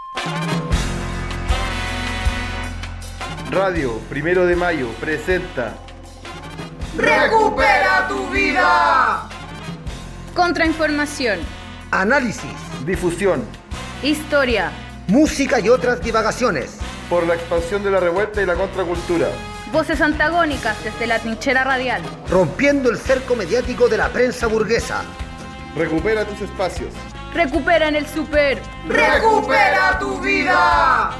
Radio 1 de Mayo presenta ¡Recupera tu vida! Contrainformación, análisis, difusión historia, música y otras divagaciones. por la expansión de la revuelta y la contracultura. voces antagónicas desde la trinchera radial. Rompiendo el cerco mediático de la prensa burguesa. Recupera tus espacios. Recupera en el super. ¡Recupera tu vida!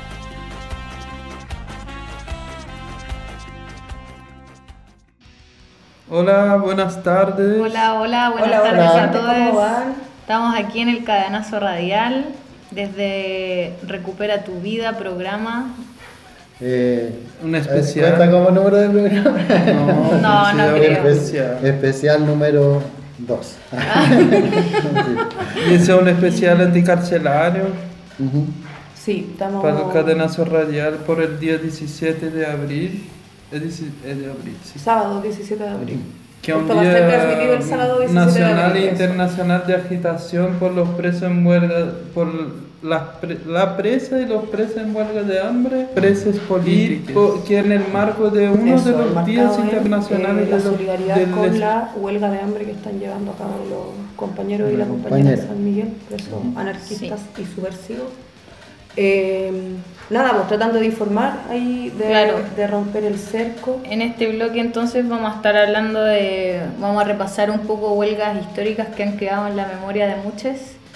Hola, buenas tardes. Hola, buenas tardes a todos. ¿Cómo van? Estamos aquí en el Cadenazo Radial, desde Recupera tu Vida, programa. Un especial. ¿Cuenta como número de programa? No creo. Especial número 2. Y ese es un especial anticarcelario Sí, estamos... para el Cadenazo Radial por el día 17 de abril. Es de abril, sí. Sábado 17 de abril. Que es un Esto va a ser transmitido día el sábado 17 de nacional abril, e eso. internacional de agitación por los presos en huelga, por la presa y los presos en huelga de hambre, presos políticos, que en el marco de uno Eso, de los marcado días en, internacionales la de los- solidaridad del con des- la huelga de hambre que están llevando a cabo los compañeros y la compañera de San Miguel, presos anarquistas y subversivos. Nada, pues tratando de informar ahí, Claro. de romper el cerco. En este bloque entonces vamos a estar vamos a repasar un poco huelgas históricas que han quedado en la memoria de muchos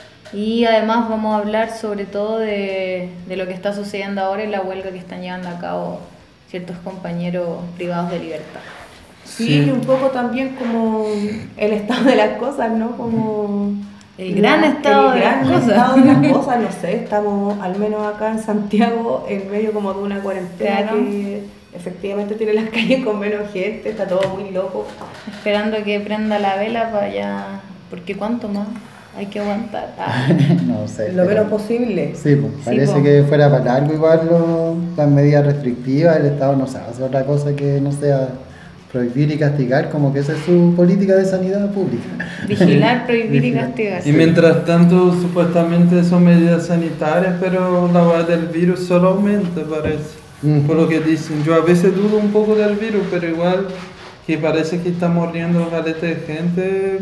y además vamos a hablar sobre todo de lo que está sucediendo ahora en la huelga que están llevando a cabo ciertos compañeros privados de libertad. Sí, y un poco también como el estado de las cosas, ¿no? Como El gran estado de las cosas. estado de las cosas, no sé, estamos al menos acá en Santiago en medio como de una cuarentena Claro. que efectivamente tiene las calles con menos gente, está todo muy loco. Esperando que prenda la vela para allá, porque ¿cuánto más? Hay que aguantar. No sé. Lo pero- menos posible. Sí, pues, parece po. que fuera para largo igual las medidas restrictivas. El Estado no sabe hacer otra cosa que no sea prohibir y castigar, como que esa es su política de sanidad pública. Vigilar, prohibir y castigar. Y mientras tanto, supuestamente son medidas sanitarias, pero la verdad del virus solo aumenta, parece. Por lo que dicen. Yo a veces dudo un poco del virus, pero igual que parece que está muriendo galeta de gente,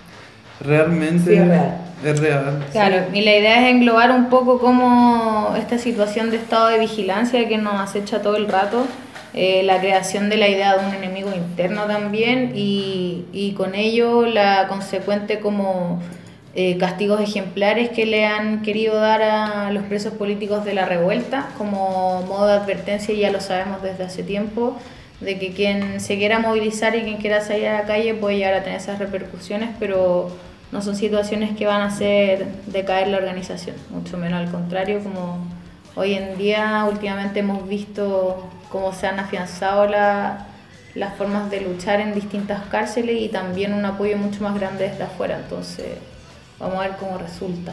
realmente Sí, es real. es real. Claro, y la idea es englobar un poco cómo esta situación de estado de vigilancia que nos acecha todo el rato, la creación de la idea de un enemigo interno también y con ello la consecuente como castigos ejemplares que le han querido dar a los presos políticos de la revuelta como modo de advertencia, y ya lo sabemos desde hace tiempo, de que quien se quiera movilizar y quien quiera salir a la calle puede llegar a tener esas repercusiones, pero no son situaciones que van a hacer decaer la organización, mucho menos al contrario, como hoy en día últimamente hemos visto cómo se han afianzado las formas de luchar en distintas cárceles y también un apoyo mucho más grande desde afuera, entonces vamos a ver cómo resulta.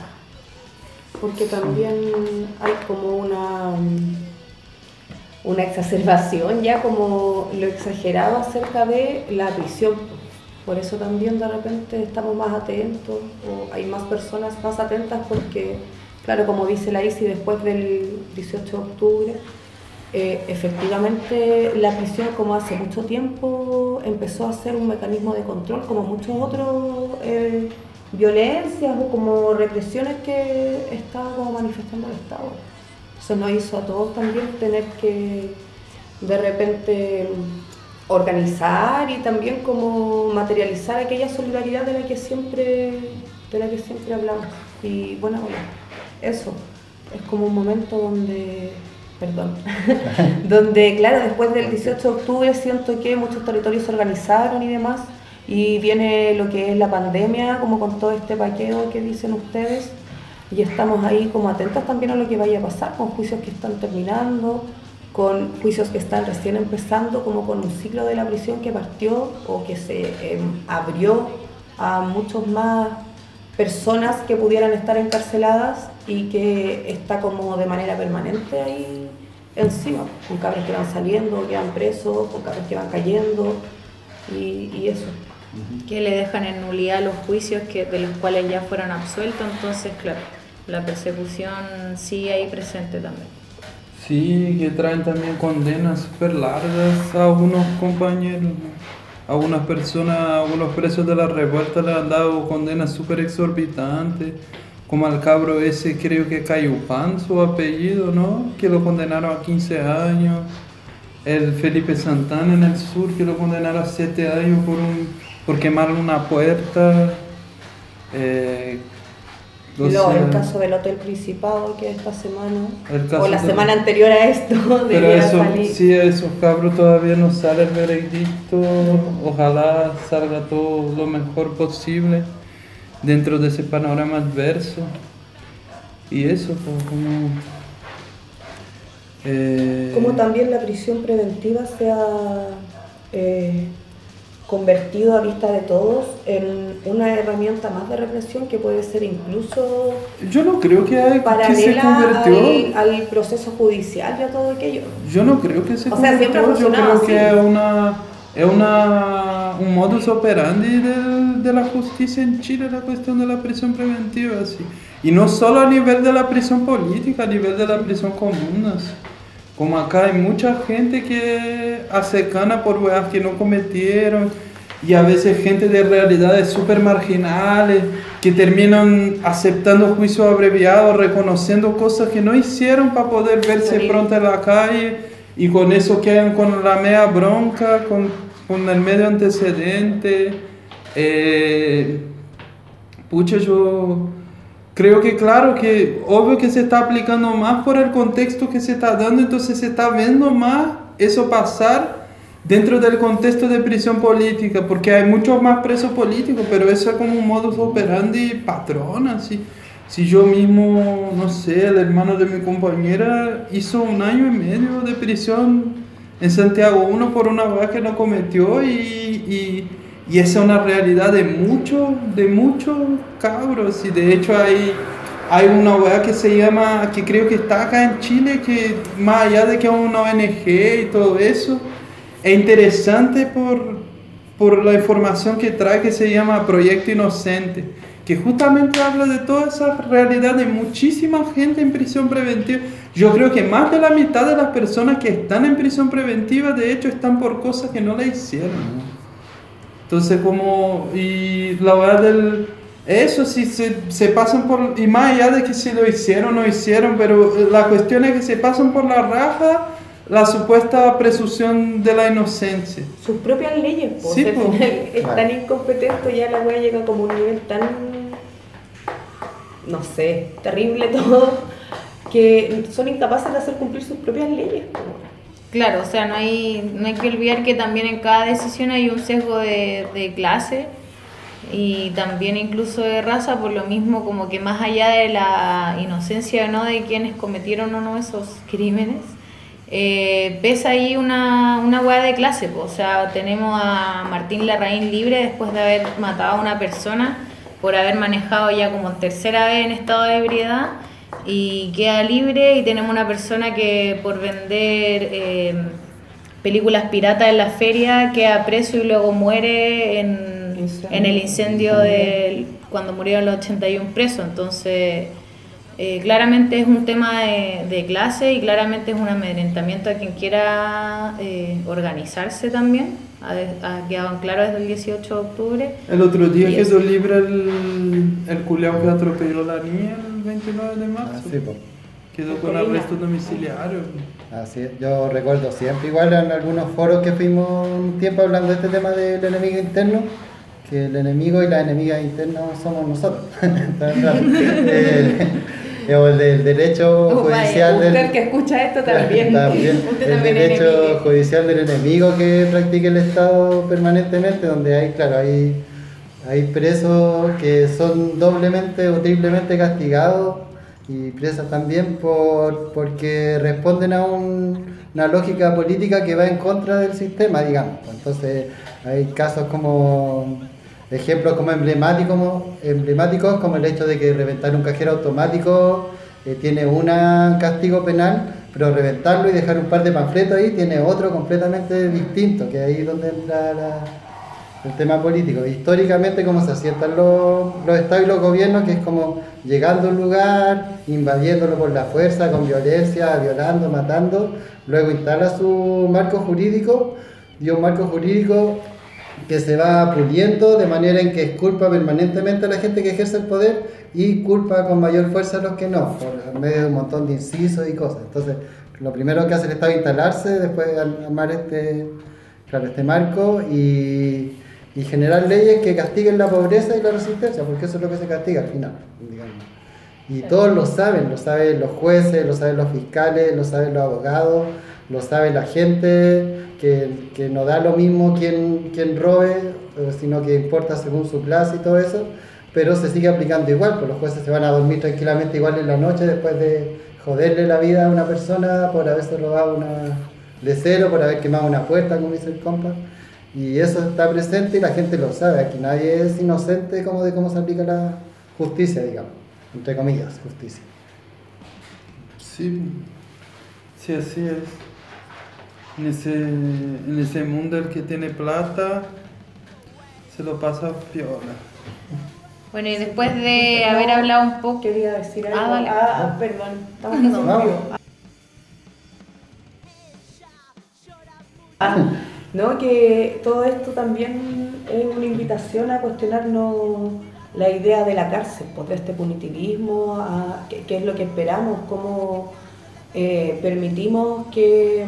Porque también hay como una exacerbación ya como lo exagerado acerca de la prisión. Por eso también de repente estamos más atentos o hay más personas más atentas porque, claro, como dice la ICI, después del 18 de octubre, efectivamente la prisión, como hace mucho tiempo, empezó a ser un mecanismo de control, como muchos otros violencias o como represiones que estaba como manifestando el Estado. Eso nos hizo a todos también tener que de repente organizar y también como materializar aquella solidaridad de la que siempre hablamos. Y bueno, eso es como un momento donde claro, después del 18 de octubre siento que muchos territorios se organizaron y demás, y viene lo que es la pandemia, como con todo este paqueo que dicen ustedes, y estamos ahí como atentos también a lo que vaya a pasar, con juicios que están terminando, con juicios que están recién empezando, como con un ciclo de la prisión que partió o que se abrió a muchos más personas que pudieran estar encarceladas y que está como de manera permanente ahí encima, con cabros que van saliendo, que van presos, con cabros que van cayendo y eso. Que le dejan en nulidad los juicios de los cuales ya fueron absueltos, entonces claro, La persecución sigue ahí presente también. Sí, que traen también condenas súper largas a algunos compañeros, ¿no? A algunas personas, a algunos presos de la revuelta le han dado condenas súper exorbitantes, como al cabro ese, creo que Cayupán, su apellido, ¿no? Que lo condenaron a 15 años. El Felipe Santana en el sur, que lo condenaron a 7 años por quemar una puerta. El caso del Hotel Principado, que esta semana, o la de... semana anterior a esto, pero eso, salir. sí, a esos cabros todavía no sale el veredicto. Ojalá salga todo lo mejor posible dentro de ese panorama adverso. Y eso, pues, como también la prisión preventiva se ha convertido a vista de todos en una herramienta más de represión que puede ser incluso yo no creo que se paralela convirtió al proceso judicial y a todo aquello. Yo no creo que se convirtió, siempre ha funcionado, yo creo que es un modus operandi de la justicia en Chile, la cuestión de la prisión preventiva, así. Y no solo a nivel de la prisión política, a nivel de la prisión común, así. Como acá hay mucha gente que hace cana por weas que no cometieron, y a veces gente de realidades súper marginales que terminan aceptando juicios abreviados, reconociendo cosas que no hicieron para poder verse pronto en la calle, y con eso quedan con la media bronca, con el medio antecedente. Yo creo que claro, que obvio que se está aplicando más por el contexto que se está dando, entonces se está viendo más eso pasar dentro del contexto de prisión política, porque hay muchos más presos políticos, pero eso es como un modus operandi patrón, así. Si yo mismo, no sé, el hermano de mi compañera hizo 1 año y medio de prisión en Santiago 1 por una vez que no cometió, y esa es una realidad de muchos cabros. Y de hecho hay una weá que se llama, que creo que está acá en Chile, que más allá de que es una ONG y todo eso, es interesante por la información que trae, que se llama Proyecto Inocente, que justamente habla de toda esa realidad de muchísima gente en prisión preventiva. Yo creo que más de la mitad de las personas que están en prisión preventiva, de hecho, están por cosas que no le hicieron. Entonces, y la verdad eso sí se pasan por, y más allá de que si lo hicieron o no hicieron, pero la cuestión es que se pasan por la raja la supuesta presunción de la inocencia. Sus propias leyes, pues, sí, al final es tan incompetente, ya la wea llega como a un nivel tan, no sé, terrible todo, que son incapaces de hacer cumplir sus propias leyes. Claro, o sea, no hay que olvidar que también en cada decisión hay un sesgo de clase y también incluso de raza, por lo mismo como que más allá de la inocencia o no de quienes cometieron o no esos crímenes, pesa ahí una hueá de clase, pues. O sea, tenemos a Martín Larraín libre después de haber matado a una persona por haber manejado ya como tercera vez en estado de ebriedad, y queda libre, y tenemos una persona que por vender películas piratas en la feria queda preso y luego muere en el incendio cuando murieron los 81 presos. Entonces claramente es un tema de clase, y claramente es un amedrentamiento a quien quiera organizarse también. Ha quedado claro desde el 18 de octubre. El otro día quedó libre el culiao que atropelló a la niña el 29 de marzo. Sí, pues. Quedó con arresto domiciliario. Así es. Yo recuerdo siempre, igual en algunos foros que fuimos un tiempo hablando de este tema del enemigo interno, que el enemigo y las enemigas internas somos nosotros. O el del derecho judicial usted que escucha esto también. El derecho judicial del enemigo que practica el Estado permanentemente, donde hay presos que son doblemente o triplemente castigados, y presas también porque responden a una lógica política que va en contra del sistema, digamos. Entonces hay casos ejemplos como emblemáticos, como el hecho de que reventar un cajero automático tiene un castigo penal, pero reventarlo y dejar un par de panfletos ahí tiene otro completamente distinto, que ahí es donde entra el tema político. Históricamente, cómo se asientan los estados y los gobiernos, que es como llegando a un lugar, invadiéndolo por la fuerza, con violencia, violando, matando, luego instala su marco jurídico, y un marco jurídico que se va puliendo de manera en que exculpa permanentemente a la gente que ejerce el poder y culpa con mayor fuerza a los que no, por medio de un montón de incisos y cosas. Entonces, lo primero que hace el Estado es instalarse, después armar este marco y generar leyes que castiguen la pobreza y la resistencia, porque eso es lo que se castiga al final, digamos. Y todos lo saben los jueces, lo saben los fiscales, lo saben los abogados, lo sabe la gente, que no da lo mismo quien robe, sino que importa según su clase y todo eso, pero se sigue aplicando igual, pues los jueces se van a dormir tranquilamente igual en la noche después de joderle la vida a una persona por haberse robado una de cero, por haber quemado una puerta, como dice el compa. Y eso está presente y la gente lo sabe. Aquí nadie es inocente de cómo se aplica la justicia, digamos, entre comillas, justicia. Sí, así es. En ese mundo el que tiene plata se lo pasa piola. Bueno, y después de haber hablado un poco... Quería decir algo. Vale. Perdón. Estamos en no, que todo esto también es una invitación a cuestionarnos la idea de la cárcel, pues, de este punitivismo, qué es lo que esperamos, cómo permitimos que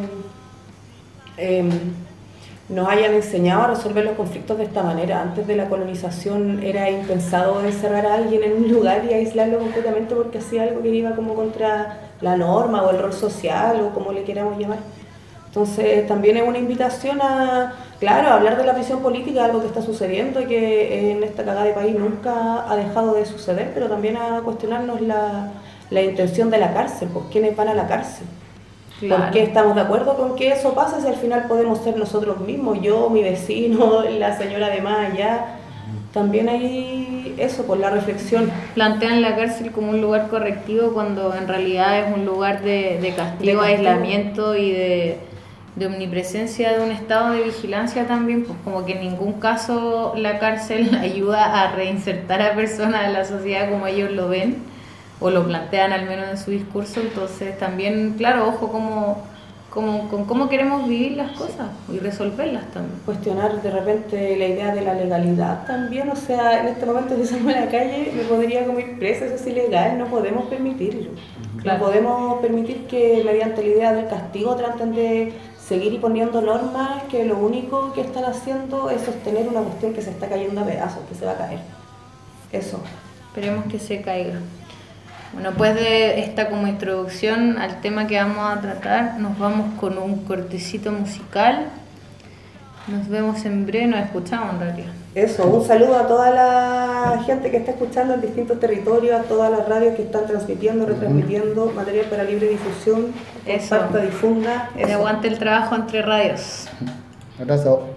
nos hayan enseñado a resolver los conflictos de esta manera. Antes de la colonización era impensado encerrar a alguien en un lugar y aislarlo completamente porque hacía algo que iba como contra la norma o el rol social o como le queramos llamar. Entonces también es una invitación a hablar de la prisión política, algo que está sucediendo y que en esta cagada de país nunca ha dejado de suceder, pero también a cuestionarnos la intención de la cárcel, pues quiénes van a la cárcel. Claro. ¿Por qué estamos de acuerdo con que eso pase si al final podemos ser nosotros mismos, yo, mi vecino, la señora de más allá? También hay eso, por la reflexión. Plantean la cárcel como un lugar correctivo cuando en realidad es un lugar de castigo, aislamiento y de omnipresencia de un estado de vigilancia también, pues como que en ningún caso la cárcel ayuda a reinsertar a personas en la sociedad como ellos lo ven o lo plantean al menos en su discurso. Entonces también, claro, ojo con cómo queremos vivir las cosas y resolverlas también. Cuestionar de repente la idea de la legalidad también, o sea, en este momento si salgo en la calle me podría como ir presa, eso es ilegal, no podemos permitirlo. Claro. No podemos permitir que mediante la idea del castigo traten de seguir y poniendo normas que lo único que están haciendo es sostener una cuestión que se está cayendo a pedazos, que se va a caer. Eso. Esperemos que se caiga. Bueno, pues de esta como introducción al tema que vamos a tratar, nos vamos con un cortecito musical. Nos vemos en breve, nos escuchamos en realidad. Eso, un saludo a toda la gente que está escuchando en distintos territorios, a todas las radios que están transmitiendo, retransmitiendo material para libre difusión. Eso. Comparta, difunda. Que aguante el trabajo entre radios. Abrazo.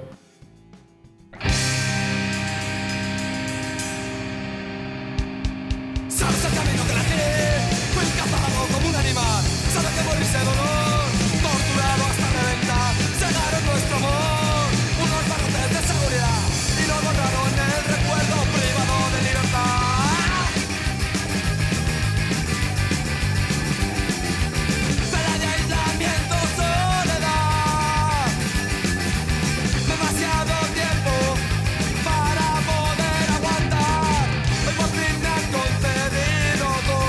Sabes el camino que elegí, fui cazado como un animal. Sabes que morirse de dolor, torturado hasta reventar. Cegaron nuestro amor, unos barrotes de seguridad y nos borraron el recuerdo privado de libertad. Pena de aislamiento, soledad. Demasiado tiempo para poder aguantar. Hoy por fin me han concedido todo.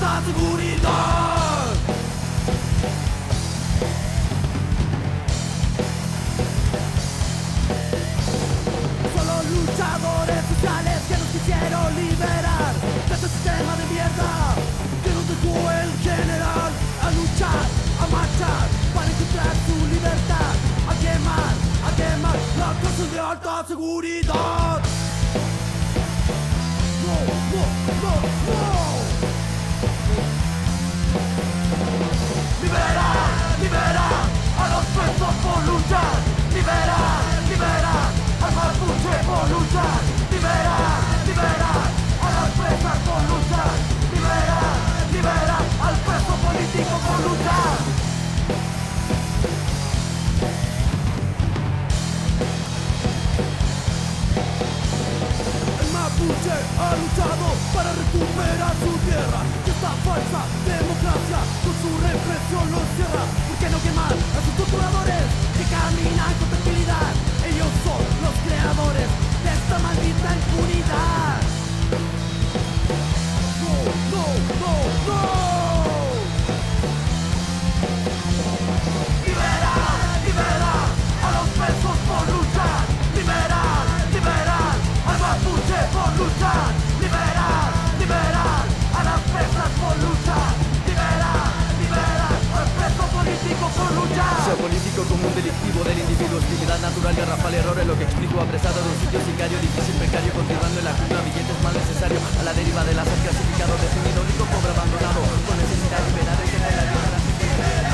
alta seguridad. Solo luchadores sociales que nos quisieron liberar de este sistema de mierda que nos dejó el general. A luchar, a marchar para encontrar su libertad. A quemar la clase de alta seguridad. No, no, no, no. Liberar, liberar a los presos por luchar. Liberar, liberar al mapuche por luchar. Liberar, liberar a las presas por luchar. Liberar, liberar al preso político por luchar. El mapuche ha luchado para recuperar su tierra. Y esta falsa democracia con su represión los cierra. ¿Por qué no quemar a sus torturadores que caminan con tranquilidad? Ellos son los creadores de esta maldita impunidad. No, no, no, no. Liberar, liberar a los presos por luchar. Liberar, liberar al mapuche por luchar. Liberar, liberar a las presas por luchar. Liberar, liberar al preso político por luchar. Sea político como un delictivo del individuo, hostilidad natural, garrafal, error es lo que explico. Apresado de un sitio sicario, difícil, precario, continuando en la jungla, billetes mal necesario. A la deriva de las clasificado, definido, único, pobre, abandonado. Con necesidad liberar el que te la dio a la gente.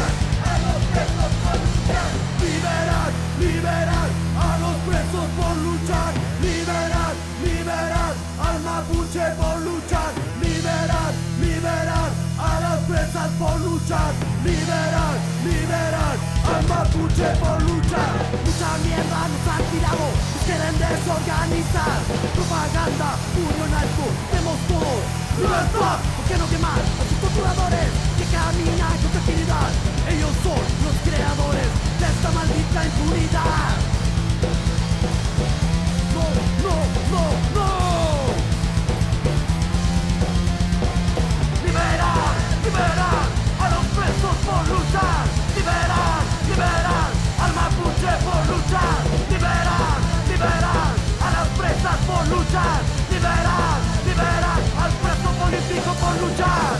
Liberar, liberar a los presos por luchar. Liberar, liberar al mapuche por luchar. Liberar, liberar a las presas por luchar. Liberar, liberar al mapuche por luchar. Mucha mierda nos han tirado, nos quieren desorganizar. Propaganda, puño en alto, demos todo. ¡Libertad! ¿Por qué no quemar a sus torturadores que caminan con tranquilidad? Ellos son los creadores de esta maldita impunidad. No, no, no, no. Liberar, liberar a los presos por luchar. Liberar, liberar al mapuche por luchar. Liberar, liberar a las presas por luchar. Liberar, liberar al preso político por luchar.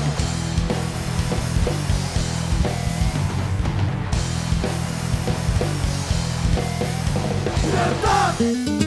¡Libertad!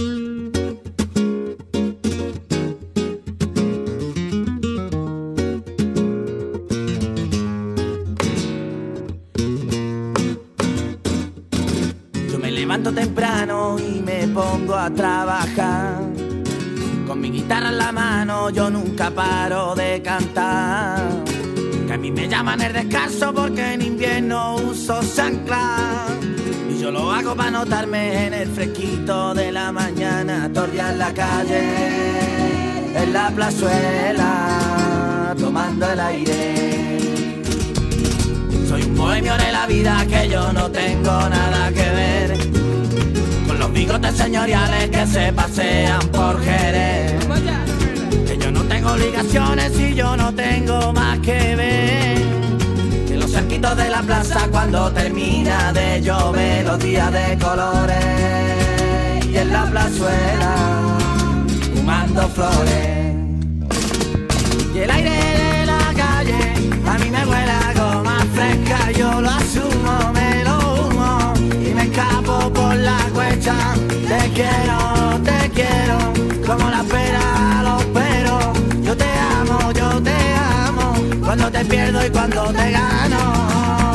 Yo me levanto temprano y me pongo a trabajar. Con mi guitarra en la mano yo nunca paro de cantar. Que a mí me llaman el descanso porque en invierno uso chanclas. Y yo lo hago para notarme en el fresquito de la mañana. Torrear la calle, en la plazuela, tomando el aire. Soy un bohemio de la vida que yo no tengo nada que ver con los bigotes señoriales que se pasean por Jerez. Que yo no tengo obligaciones y yo no tengo más que ver que los cerquitos de la plaza cuando termina de llover, los días de colores y en la plazuela fumando flores. Y el aire de la calle a mí me huele a goma fresca, yo lo asumo, me lo humo y me escapo por la cuesta. Te quiero, como la pera a los peros. Yo te amo, cuando te pierdo y cuando te gano.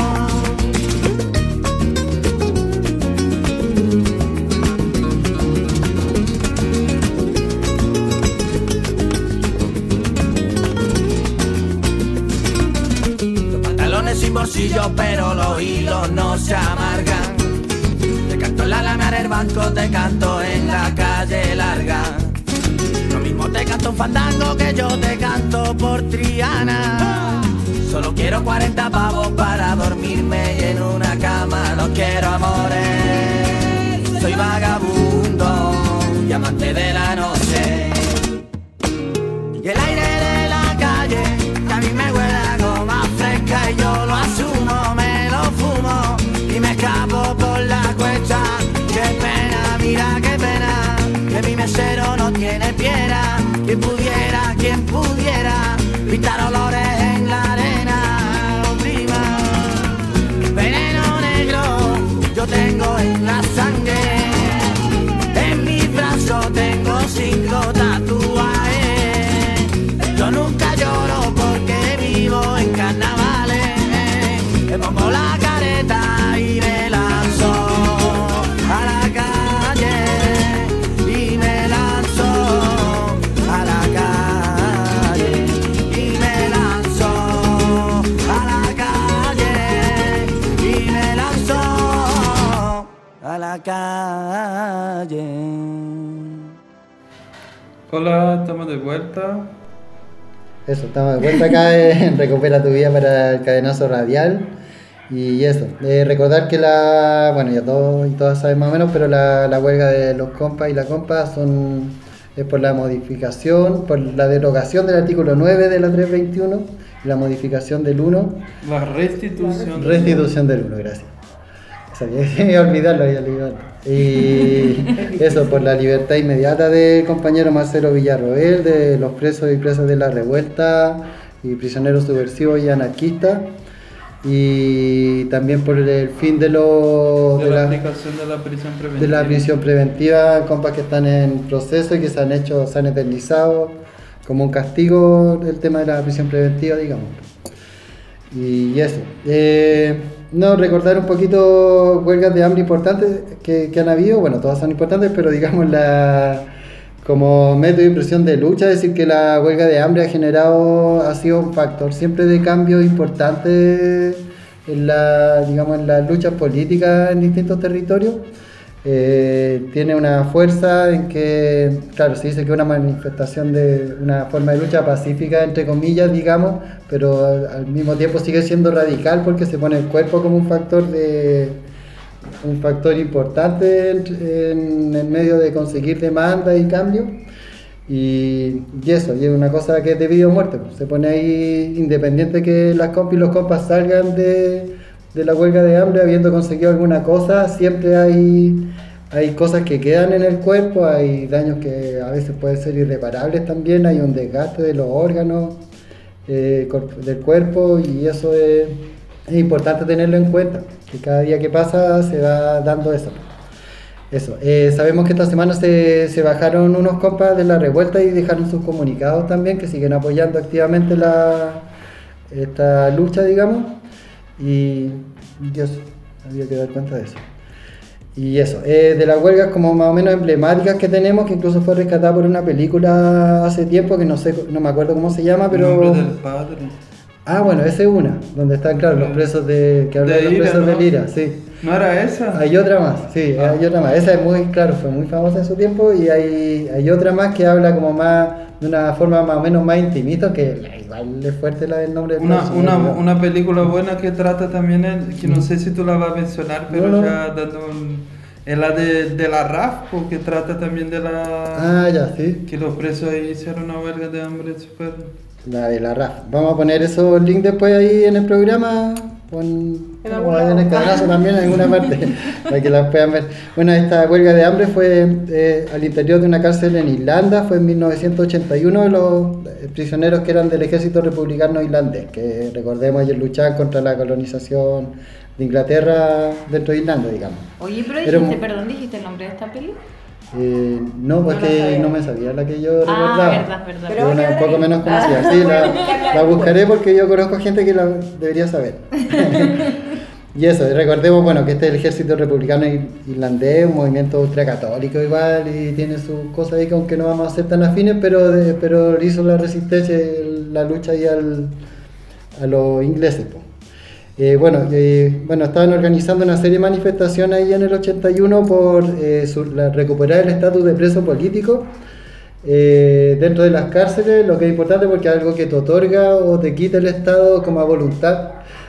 Sin bolsillo, pero los hilos no se amargan. Te canto en la lana del banco, te canto en la calle larga. Lo mismo te canto un fandango que yo te canto por Triana. Solo quiero 40 pavos para dormirme y en una cama. No quiero amores, soy vagabundo y amante de la noche. Y el aire de la calle, que a mí me quien pudiera pintar olores en la arena, oh prima. Veneno negro yo tengo en la sangre, en mi brazo tengo 5 tatuajes. Yo nunca lloro porque vivo en carnavales, me pongo la careta y me lanzo a la calle, y me lanzo a la calle, y me lanzo a la calle, y me lanzo a la calle. Hola, estamos de vuelta. Eso, estamos de vuelta acá en Recupera tu Vida para el Cadenazo Radial. Y eso, recordar que bueno, ya todos y todas saben más o menos, pero la huelga de los compas y la compa es por la modificación, por la derogación del artículo 9 de la 321 y la modificación del 1. La restitución. Restitución del 1, gracias. Sabía que me iba a olvidarlo, había olvidado. Y eso, por la libertad inmediata del compañero Marcelo Villarroel, de los presos y presas de la revuelta y prisioneros subversivos y anarquistas. Y también por el fin de la aplicación de la prisión preventiva. De la prisión preventiva, compas que están en proceso y que se han eternizado como un castigo el tema de la prisión preventiva, digamos. Y eso. No, recordar un poquito huelgas de hambre importantes que han habido. Bueno, todas son importantes, pero digamos como método de impresión de lucha, es decir, que la huelga de hambre ha sido un factor siempre de cambio importante en las luchas políticas en distintos territorios. Tiene una fuerza en que, claro, se dice que es una manifestación de una forma de lucha pacífica, entre comillas, digamos, pero al mismo tiempo sigue siendo radical porque se pone el cuerpo como un factor importante en el medio de conseguir demanda y cambio. Y eso, y es una cosa que es de vida o muerte, pues. Se pone ahí, independiente que las compas y los compas salgan de la huelga de hambre habiendo conseguido alguna cosa, siempre hay cosas que quedan en el cuerpo, hay daños que a veces pueden ser irreparables también, hay un desgaste de los órganos del cuerpo, y eso es importante tenerlo en cuenta, que cada día que pasa se va dando eso. Sabemos que esta semana se bajaron unos compas de la revuelta y dejaron sus comunicados también, que siguen apoyando activamente esta lucha, digamos, y eso, había que dar cuenta de eso. Y eso, de las huelgas como más o menos emblemáticas que tenemos, que incluso fue rescatada por una película hace tiempo, que no me acuerdo cómo se llama, pero... El nombre del padre. Ah, bueno, esa es una, donde están, claro, los presos que hablan de los presos de Lira, sí. ¿No era esa? Hay otra más, sí, hay otra más. Esa es muy, claro, fue muy famosa en su tiempo, y hay otra más que habla como más, de una forma más o menos más intimista, que igual es fuerte el nombre del una película buena que trata también, que no sé si tú la vas a mencionar, pero no. Ya dando es la de la RAF, que trata también de la... Ah, ya, sí. Que los presos ahí hicieron una huelga de hambre súper... La de la RAF. Vamos a poner esos links después ahí en el programa, en el cadenazo también en alguna parte, para que las puedan ver. Bueno, esta huelga de hambre fue al interior de una cárcel en Irlanda, fue en 1981, los prisioneros que eran del ejército republicano irlandés, que recordemos ellos luchaban contra la colonización de Inglaterra dentro de Irlanda, digamos. Oye, pero dijiste el nombre de esta peli. No, porque no me sabía la que yo recordaba. Verdad. Pero una un poco menos conocida. Sí, la buscaré porque yo conozco gente que la debería saber. Y eso, recordemos, bueno, que este es el ejército republicano irlandés, un movimiento ultracatólico igual, y tiene sus cosas ahí que aunque no vamos a ser tan afines, pero hizo la resistencia, la lucha ahí a los ingleses, pues. Bueno, estaban organizando una serie de manifestaciones ahí en el 81 por recuperar el estatus de preso político dentro de las cárceles, lo que es importante porque es algo que te otorga o te quita el Estado como a voluntad.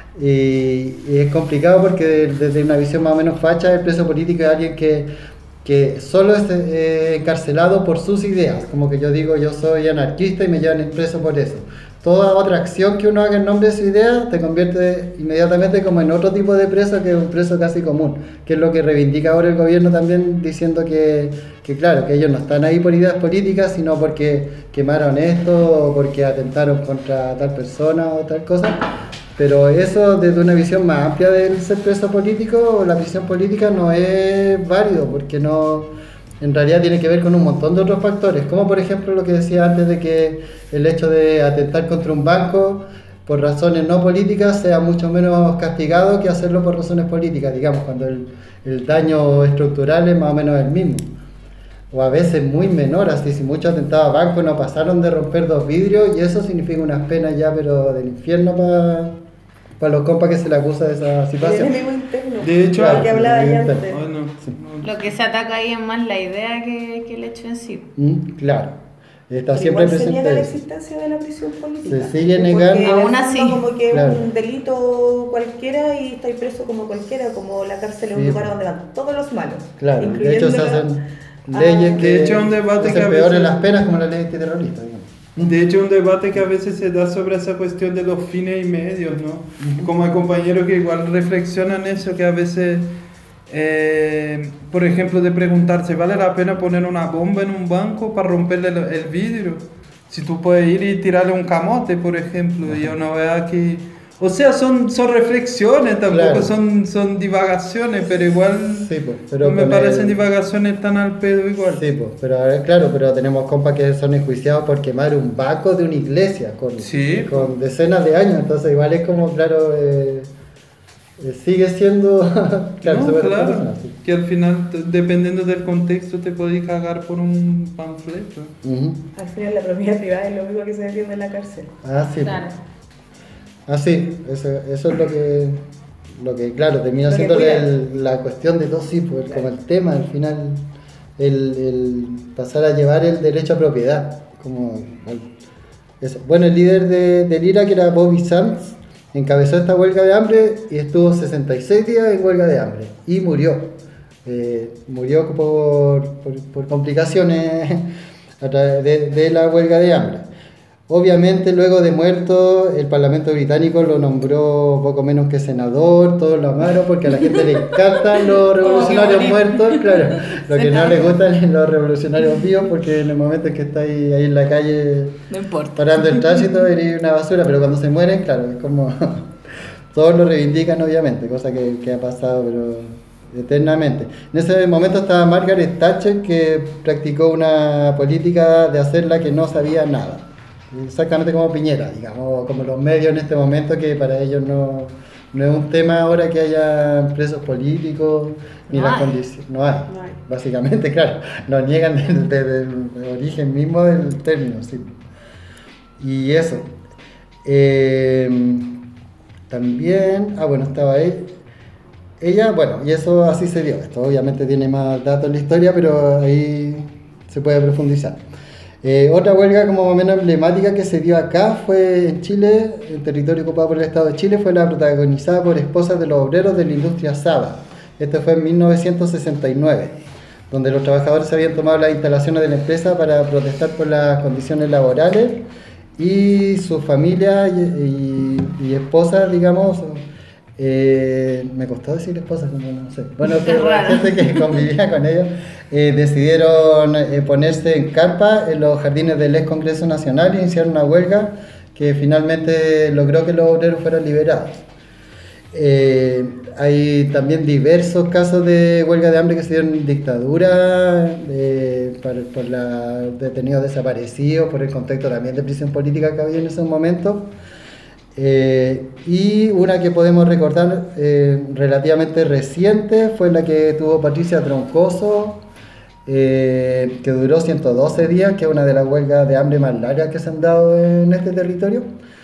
Y es complicado porque desde una visión más o menos facha, el preso político es alguien que solo es encarcelado por sus ideas, como que yo digo, yo soy anarquista y me llevan preso por eso. Toda otra acción que uno haga en nombre de su idea te convierte inmediatamente como en otro tipo de preso, que es un preso casi común, que es lo que reivindica ahora el gobierno también, diciendo que que claro, que ellos no están ahí por ideas políticas, sino porque quemaron esto o porque atentaron contra tal persona o tal cosa. Pero eso desde una visión más amplia del ser preso político o la prisión política no es válido, porque no, en realidad tiene que ver con un montón de otros factores, como por ejemplo lo que decía antes de que el hecho de atentar contra un banco por razones no políticas sea mucho menos castigado que hacerlo por razones políticas, digamos, cuando el daño estructural es más o menos el mismo. O a veces muy menor, así si muchos atentados a bancos no pasaron de romper 2 vidrios y eso significa unas penas ya pero del infierno para los compas que se le acusa de esa situación. El enemigo interno. De hecho, que hablaba ya antes. Lo que se ataca ahí es más la idea que el hecho en sí. Claro, está Pero siempre igual se presente. niega la existencia de la prisión política. Se sigue negando. Porque en el Aún fondo así. como que Claro. es un delito cualquiera y estáis preso como cualquiera, como la cárcel es un Sí, lugar pues. donde van todos los malos. Claro, de hecho se hacen leyes que De hecho, un debate hacen que a peores veces- las penas como la ley antiterrorista, digamos. De hecho, un debate que a veces se da sobre esa cuestión de los fines y medios, ¿no? Como hay compañeros que igual reflexionan eso, que a veces, por ejemplo, de preguntarse, ¿vale la pena poner una bomba en un banco para romperle el vidrio? Si tú puedes ir y tirarle un camote, por ejemplo, y uno ve aquí... O sea, son reflexiones, tampoco Claro. son divagaciones, pero igual Sí, pues, pero no me con parecen divagaciones tan al pedo igual. Sí, pues, pero a ver, claro, pero tenemos compas que son enjuiciados por quemar un banco de una iglesia con decenas de años, entonces igual es como, claro, sigue siendo... claro, No, súper claro, personal, sí. que al final, dependiendo del contexto, te podéis cagar por un panfleto. Al final la propiedad privada es lo único que se defiende en la cárcel. Ah, sí. Claro. Sí, eso es lo que claro, termina Lo que siendo cuida. la cuestión de todo, sí, pues, como el tema, al final, el pasar a llevar el derecho a propiedad. Eso. Bueno, el líder del IRA, que era Bobby Sands, encabezó esta huelga de hambre y estuvo 66 días en huelga de hambre y murió. Murió por complicaciones a través de la huelga de hambre. Obviamente, luego de muerto, el Parlamento británico lo nombró poco menos que senador, todos lo amaron porque a la gente le encantan los revolucionarios muertos, claro. Lo que no le gustan es los revolucionarios vivos porque en el momento en que estáis ahí en la calle No importa. parando el tránsito eres una basura, pero cuando se mueren, claro, es como... todos lo reivindican, obviamente, cosa que ha pasado, pero eternamente. En ese momento estaba Margaret Thatcher, que practicó una política de hacerla que no sabía nada. Exactamente como Piñera, digamos, como los medios en este momento, que para ellos no es un tema ahora que haya presos políticos, ni No las hay. condiciones. No hay, No hay. básicamente, claro. Lo niegan desde el origen mismo del término, sí. Y eso. También, bueno, estaba ahí. Ella, bueno, y eso así se dio. Esto obviamente tiene más datos en la historia, pero ahí se puede profundizar. Otra huelga como más o menos emblemática que se dio acá fue en Chile, el territorio ocupado por el Estado de Chile, fue la protagonizada por esposas de los obreros de la industria Saba. Esto fue en 1969, donde los trabajadores habían tomado las instalaciones de la empresa para protestar por las condiciones laborales y sus familias y esposas, digamos, me costó decir esposas, como no sé. Bueno, pero la gente que convivía con ellos decidieron ponerse en carpa en los jardines del ex Congreso Nacional e iniciar una huelga que finalmente logró que los obreros fueran liberados. Hay también diversos casos de huelga de hambre que se dieron en dictadura, por los detenidos desaparecidos, por el contexto también de prisión política que había en esos momentos. Y una que podemos recordar relativamente reciente fue la que tuvo Patricia Troncoso, que duró 112 días, que es una de las huelgas de hambre más largas que se han dado en este territorio.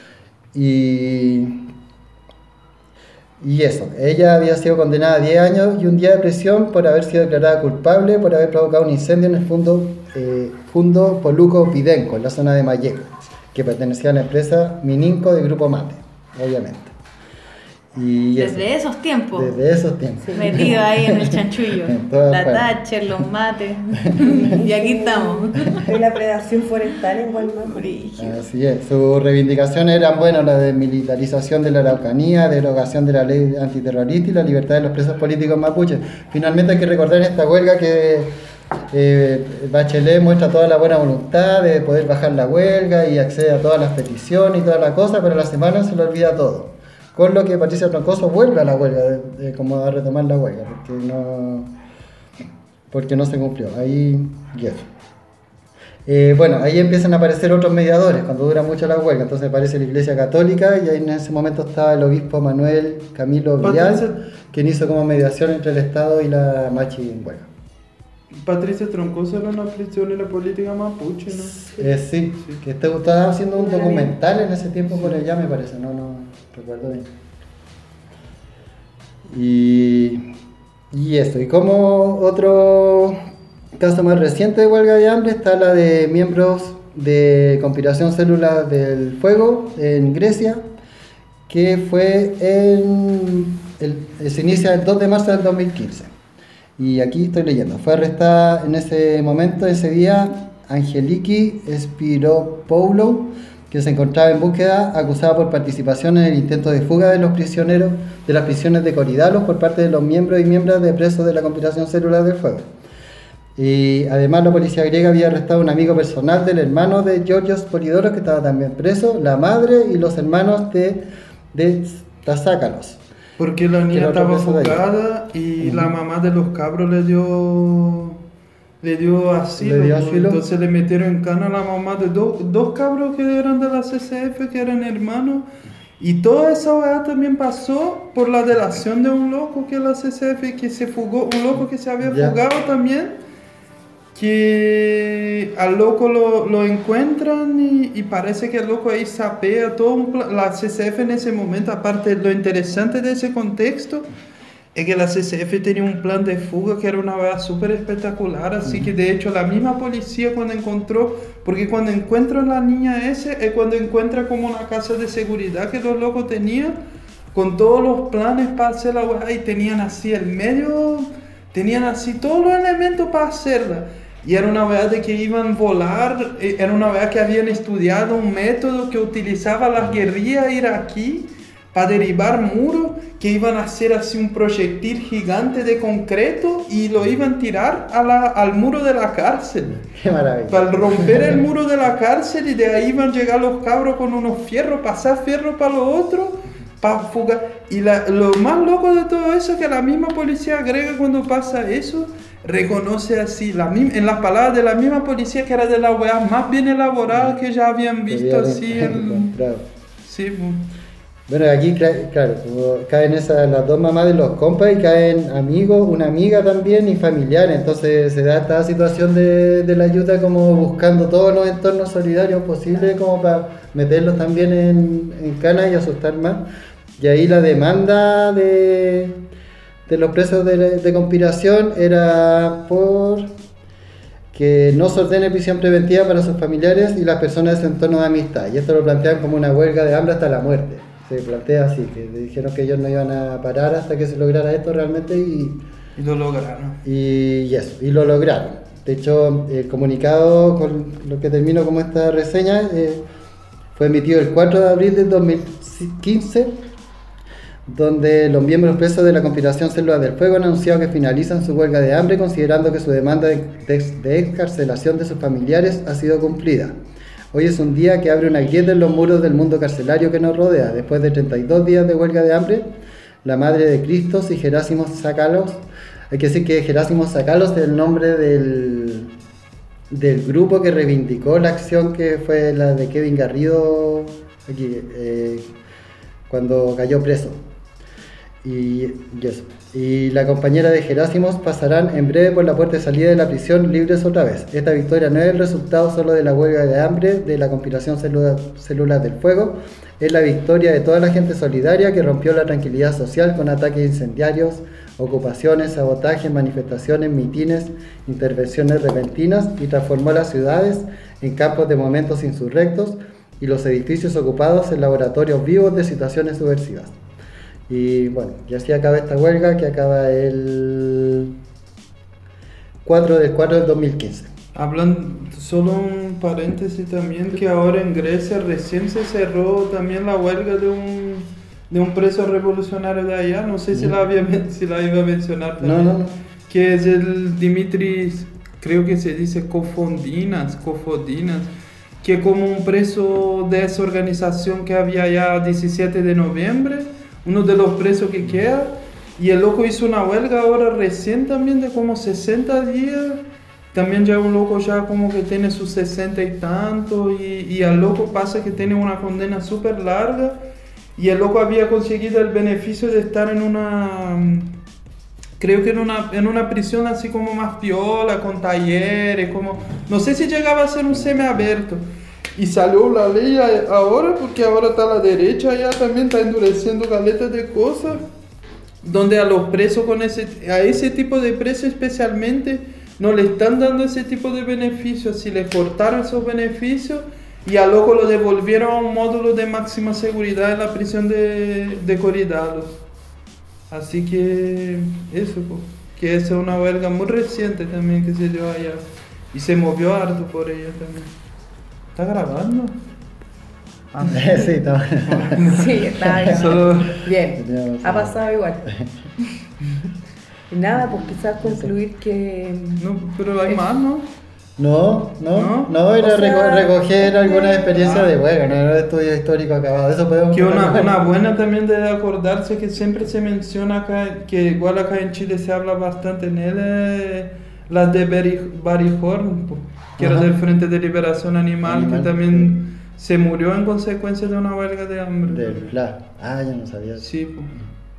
Y eso, ella había sido condenada a 10 años y un día de prisión por haber sido declarada culpable por haber provocado un incendio en el fundo Poluco Pidenco, en la zona de Malleco, que pertenecía a la empresa Mininco de Grupo Mate, obviamente. Y Desde esos tiempos. Desde esos tiempos. Metido ahí en el chanchullo. En todas La partes. Thatcher, los mates. Y aquí estamos. Es la predación forestal en Guaymas. Así es. Sus reivindicaciones eran, bueno, la desmilitarización de la Araucanía, derogación de la ley antiterrorista y la libertad de los presos políticos mapuches. Finalmente hay que recordar en esta huelga que Bachelet muestra toda la buena voluntad de poder bajar la huelga y accede a todas las peticiones y toda la cosa, pero a la semana se le olvida todo. Con lo que Patricia Troncoso vuelve a la huelga, como a retomar la huelga, porque no se cumplió. Ahí, bueno, ahí empiezan a aparecer otros mediadores cuando dura mucho la huelga. Entonces aparece la Iglesia Católica y ahí en ese momento estaba el obispo Manuel Camilo Villal, quien hizo como mediación entre el Estado y la Machi en huelga. Patricia Troncoso era una prisionera política mapuche, ¿no? Sí, que estaba haciendo un documental en ese tiempo por allá, me parece, no recuerdo bien. Y esto, y como otro caso más reciente de huelga de hambre está la de miembros de Conspiración Células del Fuego en Grecia, que fue se inicia el 2 de marzo del 2015. Y aquí estoy leyendo, fue arrestada en ese momento, ese día, Angeliki Spiropoulou, que se encontraba en búsqueda, acusada por participación en el intento de fuga de los prisioneros de las prisiones de Coridalos por parte de los miembros y miembros de presos de la Conspiración Células del Fuego. Y además la policía griega había arrestado a un amigo personal del hermano de Georgios Polidoros, que estaba también preso, la madre y los hermanos de Tazácalos. Porque la niña estaba fugada y la mamá de los cabros le dio asilo. Entonces le metieron en cana a la mamá de dos cabros que eran de la CCF, que eran hermanos. Y toda esa weá también pasó por la delación de un loco que la CCF, que se fugó, un loco que se había fugado también. Que al loco lo encuentran y parece que el loco ahí sapea todo un plan. La CCF en ese momento, aparte lo interesante de ese contexto, es que la CCF tenía un plan de fuga que era una verdad súper espectacular, así que de hecho la misma policía cuando encontró, porque cuando encuentra a la niña ese, es cuando encuentra como una casa de seguridad que los locos tenían, con todos los planes para hacer la weá, y tenían así el medio, tenían así todos los elementos para hacerla. Y era una verdad de que iban a volar, era una verdad que habían estudiado un método que utilizaba la guerrilla iraquí para derribar muros, que iban a hacer así un proyectil gigante de concreto y lo iban a tirar al muro de la cárcel. ¡Qué maravilla! Para romper el muro de la cárcel, y de ahí iban a llegar los cabros con unos fierros, pasar fierro para lo otro, para fugar. Y lo más loco de todo eso es que la misma policía griega, cuando pasa eso, reconoce así, en las palabras de la misma policía, que era de la weá más bien elaborada que ya habían visto así. Sí, bueno, aquí, claro, caen las dos mamás de los compas y caen amigos, una amiga también y familiares. Entonces se da esta situación de la ayuda, como buscando todos los entornos solidarios posibles, como para meterlos también en cana y asustar más. Y ahí la demanda de los presos de conspiración era por que no se ordene prisión preventiva para sus familiares y las personas de su entorno de amistad. Y esto lo plantean como una huelga de hambre hasta la muerte. Se plantea así, que dijeron que ellos no iban a parar hasta que se lograra esto realmente y lo lograron. Y lo lograron. De hecho, el comunicado, con lo que termino como esta reseña, fue emitido el 4 de abril del 2015, donde los miembros presos de la Conspiración Células del Fuego han anunciado que finalizan su huelga de hambre, considerando que su demanda de excarcelación de sus familiares ha sido cumplida. Hoy es un día que abre una grieta en los muros del mundo carcelario que nos rodea. Después de 32 días de huelga de hambre, la Madre de Cristo y Gerásimo Sácalos, hay que decir que Gerásimo Sácalos es el nombre del grupo que reivindicó la acción que fue la de Kevin Garrido aquí, cuando cayó preso. Y la compañera de Gerásimos pasarán en breve por la puerta de salida de la prisión libres otra vez. Esta victoria no es el resultado solo de la huelga de hambre de la Conspiración Células del Fuego, es la victoria de toda la gente solidaria que rompió la tranquilidad social con ataques incendiarios, ocupaciones, sabotajes, manifestaciones, mitines, intervenciones repentinas, y transformó las ciudades en campos de momentos insurrectos y los edificios ocupados en laboratorios vivos de situaciones subversivas. Y bueno, y así acaba esta huelga, que acaba el 4 del 2015. Hablan, solo un paréntesis también, que ahora en Grecia recién se cerró también la huelga de un preso revolucionario de allá, no sé si la iba a mencionar también, no. Que es el Dimitris creo que se dice Cofodinas, que como un preso de esa organización que había ya 17 de noviembre, uno de los presos que queda, y el loco hizo una huelga ahora recién también de como 60 días, también ya un loco ya como que tiene sus 60 y tanto, y al loco pasa que tiene una condena súper larga, y el loco había conseguido el beneficio de estar en una, creo que en una prisión así como más piola, con talleres, como, no sé si llegaba a ser un semiabierto. Y salió la ley ahora, porque ahora está la derecha ya también está endureciendo galetas de cosas, donde a los presos a ese tipo de presos especialmente no le están dando ese tipo de beneficios, si le cortaron esos beneficios y al loco lo devolvieron a un módulo de máxima seguridad en la prisión de Coridalos. Así que eso, que esa es una huelga muy reciente también que se dio allá y se movió harto por ella también. ¿Está grabando? Sí, está Sí, está bien. Solo... Bien, ha pasado igual. Y nada, pues quizás concluir que... No, pero hay más, ¿no? No, era O sea, recoger alguna experiencia de huelga, no era estudio histórico acabado. Eso podemos Que una buena también de acordarse que siempre se menciona acá, que igual acá en Chile se habla bastante en él, las de Barijorn, que era del Frente de Liberación Animal, que también se murió en consecuencia de una huelga de hambre. Del FLA. Ah, ya no sabía. Sí, pues.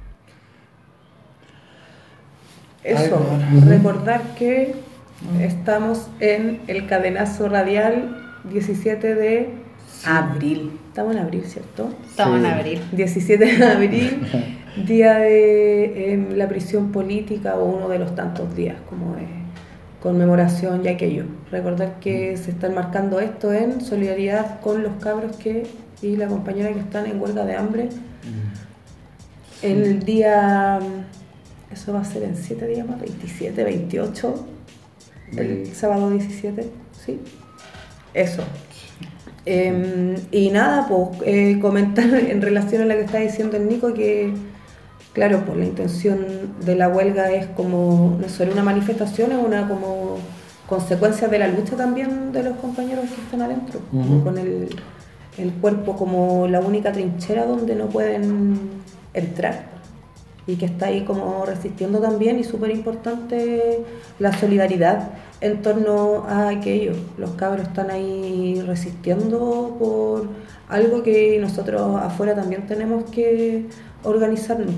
Eso, recordar que estamos en el cadenazo radial 17 de abril. Estamos en abril, ¿cierto? Estamos en abril. 17 de abril, día de la prisión política o uno de los tantos días como de conmemoración y aquello. Recordar que se está marcando esto en solidaridad con los cabros y la compañera que están en huelga de hambre. El día... Eso va a ser en 7 días más, 27, 28, el sábado 17, ¿sí? Eso. Y nada, pues comentar en relación a lo que está diciendo el Nico, que claro, pues la intención de la huelga es como, no solo una manifestación, es una como consecuencia de la lucha también de los compañeros que están adentro, como con el cuerpo como la única trinchera donde no pueden entrar. Y que está ahí como resistiendo también, y súper importante la solidaridad en torno a aquello. Los cabros están ahí resistiendo por algo que nosotros afuera también tenemos que organizarnos,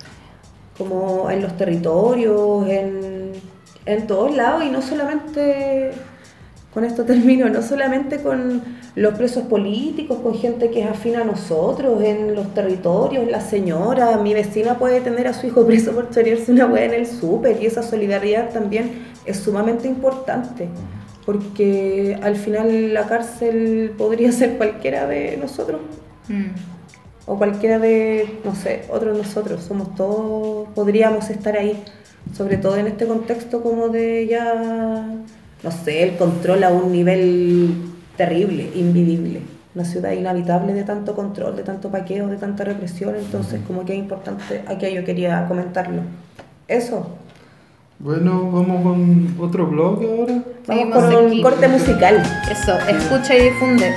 como en los territorios, en todos lados, y no solamente, con esto termino, no solamente con los presos políticos, con gente que es afín a nosotros, en los territorios, la señora, mi vecina puede tener a su hijo preso por chorearse una hueá en el súper, y esa solidaridad también es sumamente importante, porque al final la cárcel podría ser cualquiera de nosotros, o cualquiera de, no sé, otros nosotros, somos todos, podríamos estar ahí, sobre todo en este contexto como de ya, no sé, el control a un nivel terrible, invivible, una ciudad inhabitable de tanto control, de tanto paqueo, de tanta represión, entonces como que es importante, aquello quería comentarlo. Eso. Bueno, vamos con otro bloque ahora. Vamos con un corte musical. Eso, escucha y difunde.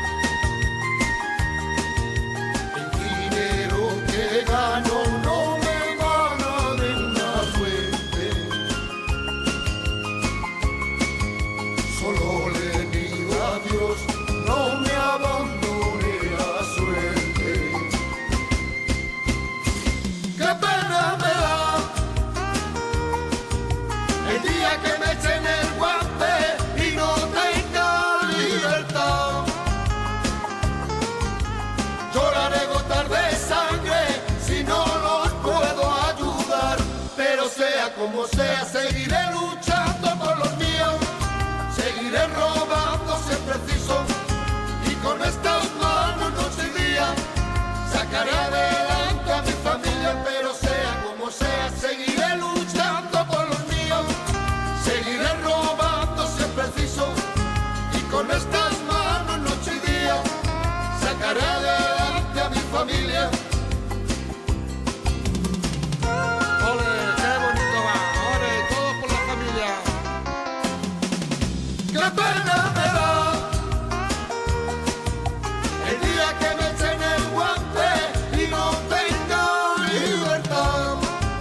No me como sea, seguiré luchando por los míos, seguiré robando si es preciso, y con estas manos noche y día sacaré adelante a mi familia, pero sea como sea, seguiré luchando por los míos, seguiré robando si es preciso, y con estas manos noche y día sacaré adelante a mi familia. ¡Ole, qué bonito va! ¡Ole, todos por la familia! ¡Qué pena me da el día que me echen el guante y no tenga libertad!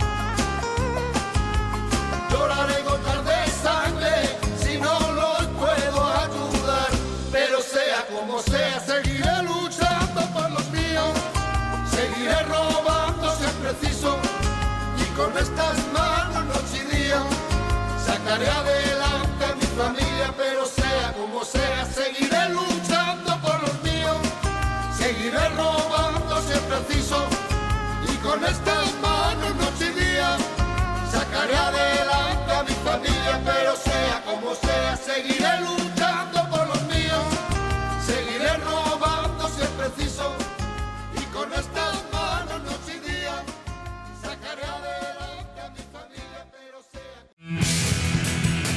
Lloraré gotas de sangre si no los puedo ayudar, pero sea como sea, seguiré luchando por los míos, seguiré robando si es preciso, y con estas manos noche y día sacaré adelante a mi familia, pero sea como sea, seguiré luchando por los míos, seguiré robando si es preciso, y con estas manos noche y día sacaré adelante a mi familia, pero sea como sea, seguiré luchando por los míos, seguiré robando si es preciso, y con estas manos noche y día sacaré adelante a mi familia, pero sea...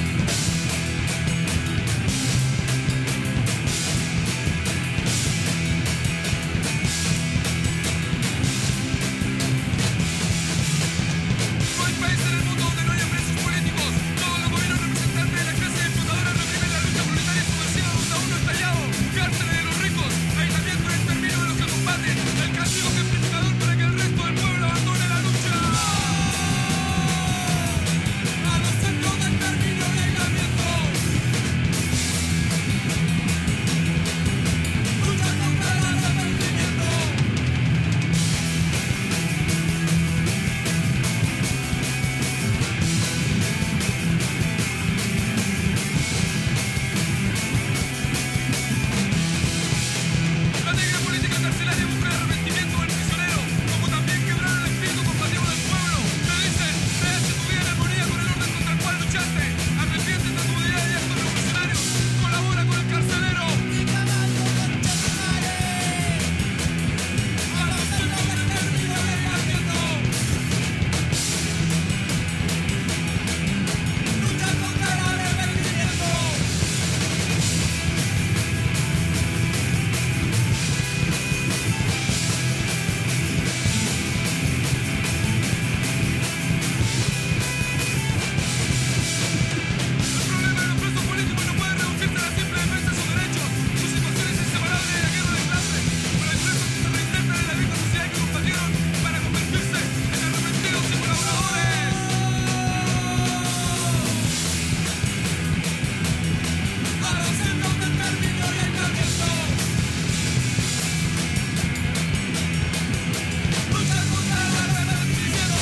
No hay país en el mundo donde no haya presos políticos. Todos los gobiernos representantes de la clase explotadora reprimen la lucha proletaria subversiva donde aún no ha estallado. Cárceles de los ricos, aislamiento y exterminio de los que combaten. El castigo simplificador para que el resto del pueblo abandone la lucha. A los centros de exterminio y aislamiento. Lucha contra el arrepentimiento. La negra política carcelaria busca el arrepentimiento del prisionero, como también quebrar el espíritu combativo del pueblo. Te dicen, rehace tu vida en armonía con el orden contra el cual luchaste. Arrepiéntete de tu vida y actos revolucionarios. Colabora con el carcelero. Y caballo concha tu madre. A los centros de exterminio y aislamiento. Lucha contra el arrepentimiento. El problema de los presos políticos no puede reducirse a la simple defensa de sus derechos. Su situación es inseparable de la guerra de clase. Pero hay presos que se reinsertan en la vieja sociedad que combatieron para convertirse en arrepentidos y colaboradores. A los centros de exterminio y aislamiento. Lucha contra el arrepentimiento.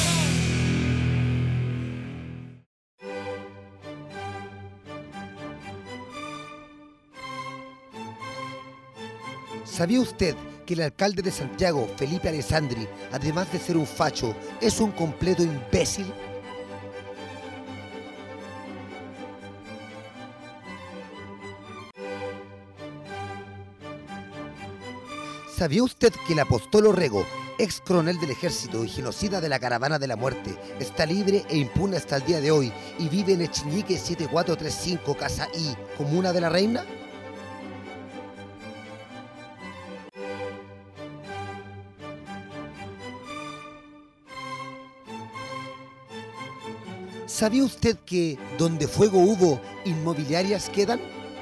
¿Sabía usted que el alcalde de Santiago, Felipe Alessandri, además de ser un facho, es un completo imbécil? ¿Sabía usted que el Apostolo Rego, ex coronel del ejército y genocida de la Caravana de la Muerte, está libre e impune hasta el día de hoy y vive en Echiñique 7435, Casa I, Comuna de la Reina? ¿Sabía usted que donde fuego hubo, inmobiliarias quedan?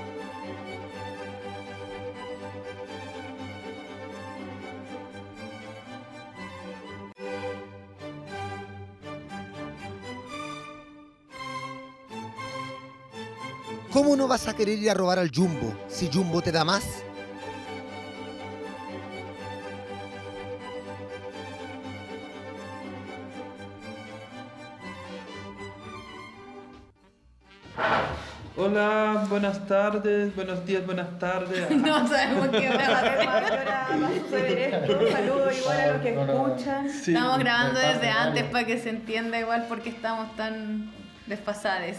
¿Cómo no vas a querer ir a robar al Jumbo si Jumbo te da más? Hola, buenas tardes, buenos días, buenas tardes. No sabemos qué No hora. sabemos a qué hora va a suceder esto. Saludos igual a los que escuchan. Sí. Estamos grabando me pasa, desde antes vale. para que se entienda igual porque estamos tan desfasados.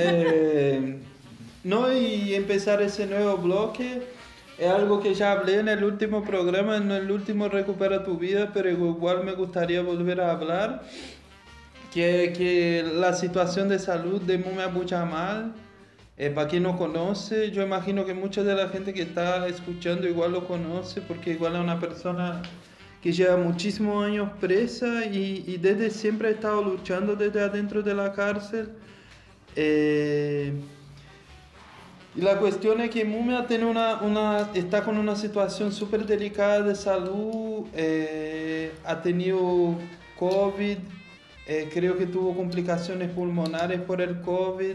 No, y empezar ese nuevo bloque es algo que ya hablé en el último programa, en el último Recupera tu Vida, pero igual me gustaría volver a hablar, que la situación de salud de Mumia Abu-Jamal, para quien no conoce, yo imagino que mucha de la gente que está escuchando igual lo conoce, porque igual es una persona que lleva muchísimos años presa y desde siempre ha estado luchando desde adentro de la cárcel. Y la cuestión es que Mumia tiene está con una situación súper delicada de salud, ha tenido COVID, creo que tuvo complicaciones pulmonares por el COVID,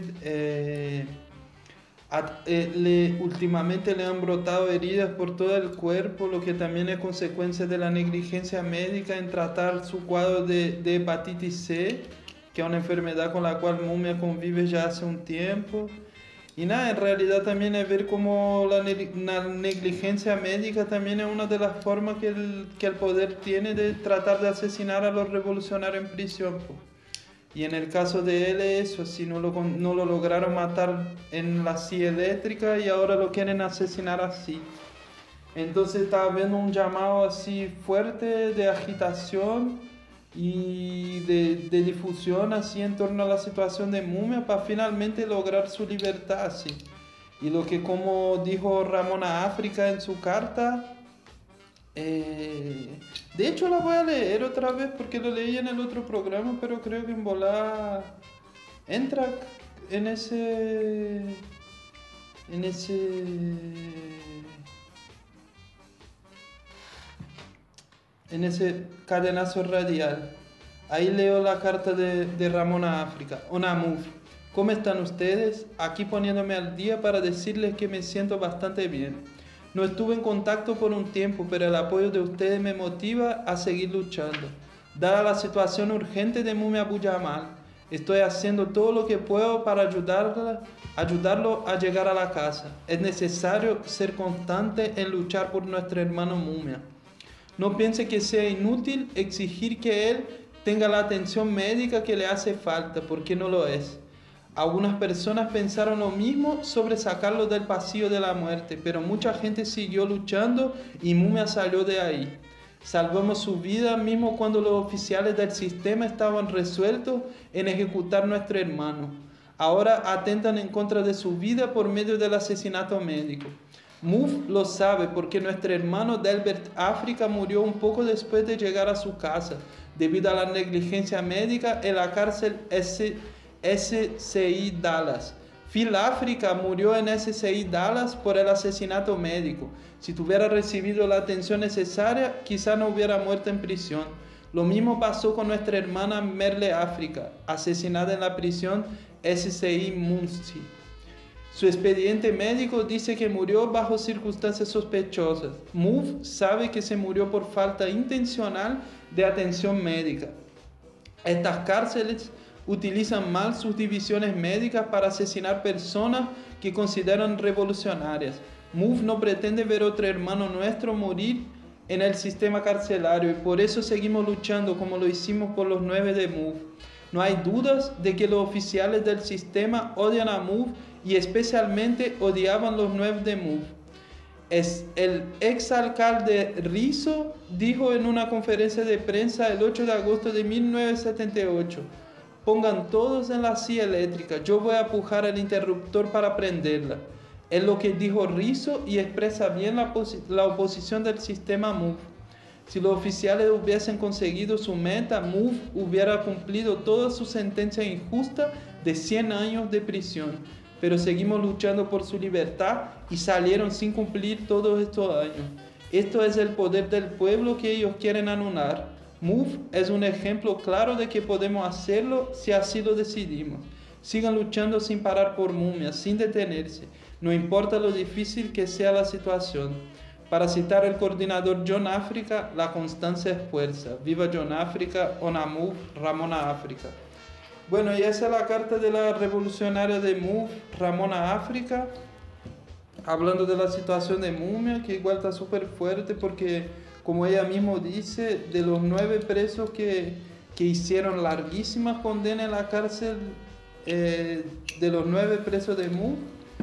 últimamente le han brotado heridas por todo el cuerpo, lo que también es consecuencia de la negligencia médica en tratar su cuadro de hepatitis C, que es una enfermedad con la cual Mumia convive ya hace un tiempo. Y nada, en realidad también es ver cómo la negligencia médica también es una de las formas que el poder tiene de tratar de asesinar a los revolucionarios en prisión. Po. Y en el caso de él es eso, si no lo lograron matar en la silla eléctrica y ahora lo quieren asesinar así. Entonces está habiendo un llamado así fuerte de agitación y de difusión así en torno a la situación de Mumia para finalmente lograr su libertad así. Y lo que, como dijo Ramona África en su carta, de hecho la voy a leer otra vez porque lo leí en el otro programa, pero creo que en volada entra en ese cadenazo radial. Ahí leo la carta de Ramona África. Hola Muf, ¿cómo están ustedes? Aquí poniéndome al día para decirles que me siento bastante bien. No estuve en contacto por un tiempo, pero el apoyo de ustedes me motiva a seguir luchando. Dada la situación urgente de Mumia Abu-Jamal, estoy haciendo todo lo que puedo para ayudarlo a llegar a la casa. Es necesario ser constante en luchar por nuestro hermano Mumia. No piense que sea inútil exigir que él tenga la atención médica que le hace falta, porque no lo es. Algunas personas pensaron lo mismo sobre sacarlo del pasillo de la muerte, pero mucha gente siguió luchando y Mumia salió de ahí. Salvamos su vida mismo cuando los oficiales del sistema estaban resueltos en ejecutar a nuestro hermano. Ahora atentan en contra de su vida por medio del asesinato médico. Muf lo sabe porque nuestro hermano Delbert África murió un poco después de llegar a su casa, debido a la negligencia médica en la cárcel SCI Dallas. Phil África murió en SCI Dallas por el asesinato médico. Si tuviera recibido la atención necesaria, quizá no hubiera muerto en prisión. Lo mismo pasó con nuestra hermana Merle África, asesinada en la prisión SCI Muncie. Su expediente médico dice que murió bajo circunstancias sospechosas. Muf sabe que se murió por falta intencional de atención médica. Estas cárceles utilizan mal sus divisiones médicas para asesinar personas que consideran revolucionarias. Muf no pretende ver otro hermano nuestro morir en el sistema carcelario y por eso seguimos luchando como lo hicimos por los 9 de Muf. No hay dudas de que los oficiales del sistema odian a Muf y especialmente odiaban los 9 de Muf. El exalcalde Rizzo dijo en una conferencia de prensa el 8 de agosto de 1978: pongan todos en la silla eléctrica, yo voy a pujar el interruptor para prenderla. Es lo que dijo Rizzo y expresa bien la oposición del sistema MUF. Si los oficiales hubiesen conseguido su meta, MUF hubiera cumplido toda su sentencia injusta de 100 años de prisión. Pero seguimos luchando por su libertad y salieron sin cumplir todos estos años. Esto es el poder del pueblo que ellos quieren anular. MUF es un ejemplo claro de que podemos hacerlo si así lo decidimos. Sigan luchando sin parar por Mumia, sin detenerse, no importa lo difícil que sea la situación. Para citar el coordinador John África, la constancia es fuerza. Viva John África, Ona MUF, Ramona África. Bueno, y esa es la carta de la revolucionaria de MUF, Ramona África, hablando de la situación de Mumia, que igual está súper fuerte porque, como ella misma dice, de los 9 presos que hicieron larguísimas condenas en la cárcel, de los 9 presos de MUF,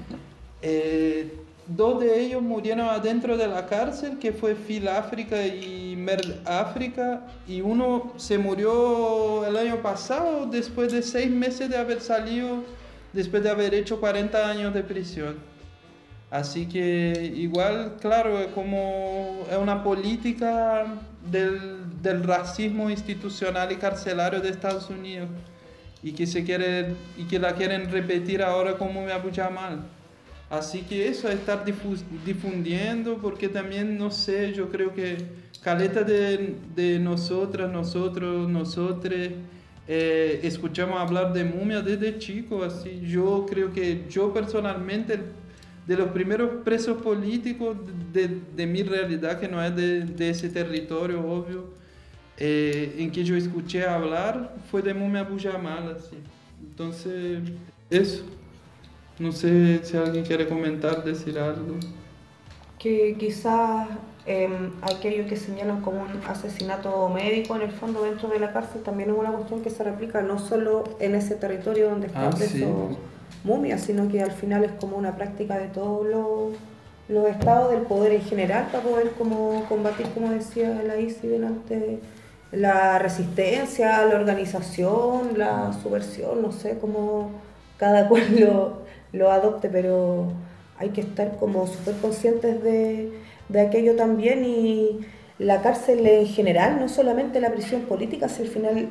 2 de ellos murieron adentro de la cárcel, que fue Phil África y Merl África, y uno se murió el año pasado después de 6 meses de haber salido, después de haber hecho 40 años de prisión. Así que igual, claro, es una política del racismo institucional y carcelario de Estados Unidos, y que la quieren repetir ahora como me apoya mal. Así que eso, estar difundiendo, porque también, no sé, yo creo que caleta de nosotras, nosotres, escuchamos hablar de Mumia desde chicos, así. Yo creo que yo personalmente, de los primeros presos políticos de mi realidad, que no es de ese territorio, obvio, en que yo escuché hablar, fue de Mumia Abu-Jamal, así. Entonces, eso. No sé si alguien quiere comentar, decir algo. Que quizás aquello que señalan como un asesinato médico en el fondo dentro de la cárcel también es una cuestión que se replica no solo en ese territorio donde está preso Mumia, sino que al final es como una práctica de todos los estados del poder en general para poder como combatir, como decía la Isi delante, la resistencia, la organización, la subversión, no sé cómo cada cual lo adopte, pero hay que estar como súper conscientes de aquello también. Y la cárcel en general, no solamente la prisión política, si al final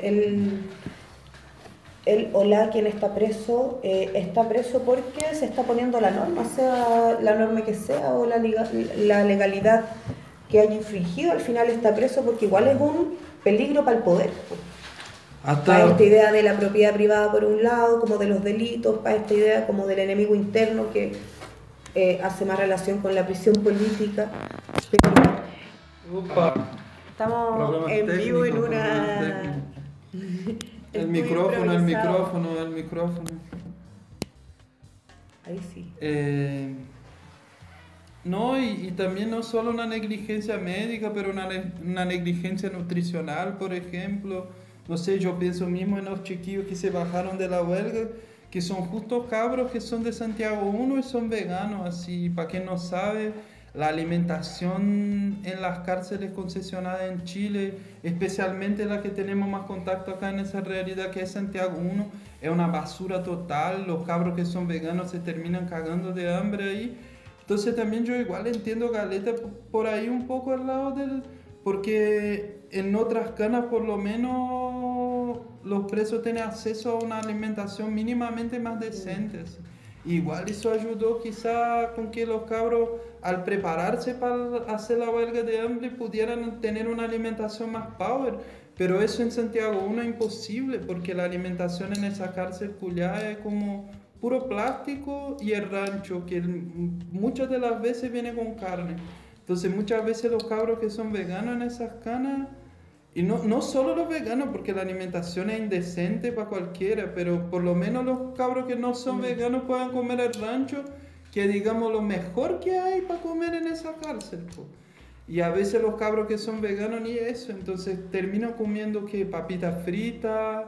él o la quien está preso porque se está poniendo la norma, sea la norma que sea o la legalidad que haya infringido, al final está preso porque igual es un peligro para el poder. Para esta idea de la propiedad privada por un lado, como de los delitos, para esta idea como del enemigo interno que hace más relación con la prisión política. Estamos en vivo en una... El micrófono. Ahí sí. No, y también no solo una negligencia médica, pero una negligencia nutricional, por ejemplo. No sé, yo pienso mismo en los chiquillos que se bajaron de la huelga, que son justo cabros que son de Santiago 1 y son veganos, así, para quien no sabe, la alimentación en las cárceles concesionadas en Chile, especialmente la que tenemos más contacto acá en esa realidad que es Santiago 1, es una basura total. Los cabros que son veganos se terminan cagando de hambre ahí. Entonces también yo igual entiendo, Galeta, por ahí un poco al lado porque en otras canas por lo menos los presos tienen acceso a una alimentación mínimamente más decente. Igual eso ayudó quizá con que los cabros al prepararse para hacer la huelga de hambre pudieran tener una alimentación más power, pero eso en Santiago 1 es imposible porque la alimentación en esa cárcel culiada es como puro plástico y el rancho, que muchas de las veces viene con carne. Entonces muchas veces los cabros que son veganos en esas canas, y no solo los veganos, porque la alimentación es indecente para cualquiera, pero por lo menos los cabros que no son veganos puedan comer el rancho, que digamos lo mejor que hay para comer en esa cárcel. Y a veces los cabros que son veganos ni eso, entonces terminan comiendo que papitas fritas.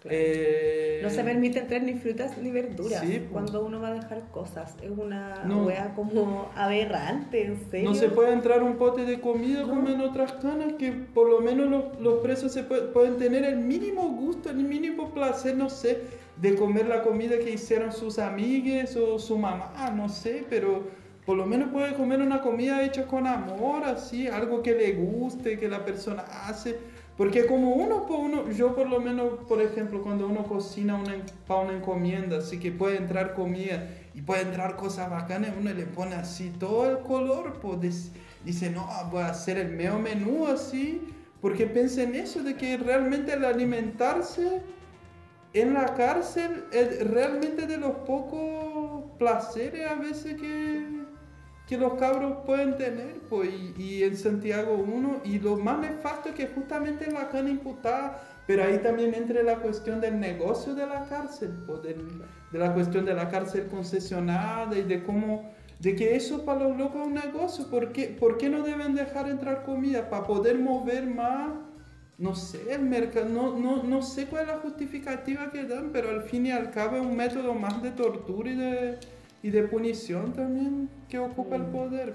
No se permite entrar ni frutas ni verduras cuando uno va a dejar cosas. Es una wea como aberrante, en serio. No se puede entrar un pote de comida como en otras canas, que por lo menos los presos pueden tener el mínimo gusto, el mínimo placer, no sé, de comer la comida que hicieron sus amigues o su mamá, no sé, pero por lo menos puede comer una comida hecha con amor, así, algo que le guste, que la persona hace. Porque como yo por lo menos, por ejemplo, cuando uno cocina para una encomienda, así que puede entrar comida y puede entrar cosas bacanas, uno le pone así todo el color, pues dice, no, voy a hacer el medio menú así, porque pensé en eso, de que realmente el alimentarse en la cárcel es realmente de los pocos placeres a veces que los cabros pueden tener, pues, y en Santiago 1, y lo más nefasto es que justamente en la cana imputada pero ahí también entra la cuestión del negocio de la cárcel, de la cuestión de la cárcel concesionada y de que eso para los locos es un negocio. ¿Por qué no deben dejar entrar comida? Para poder mover más, no sé, el mercado, no sé cuál es la justificativa que dan, pero al fin y al cabo es un método más de tortura y de punición también que ocupa el poder.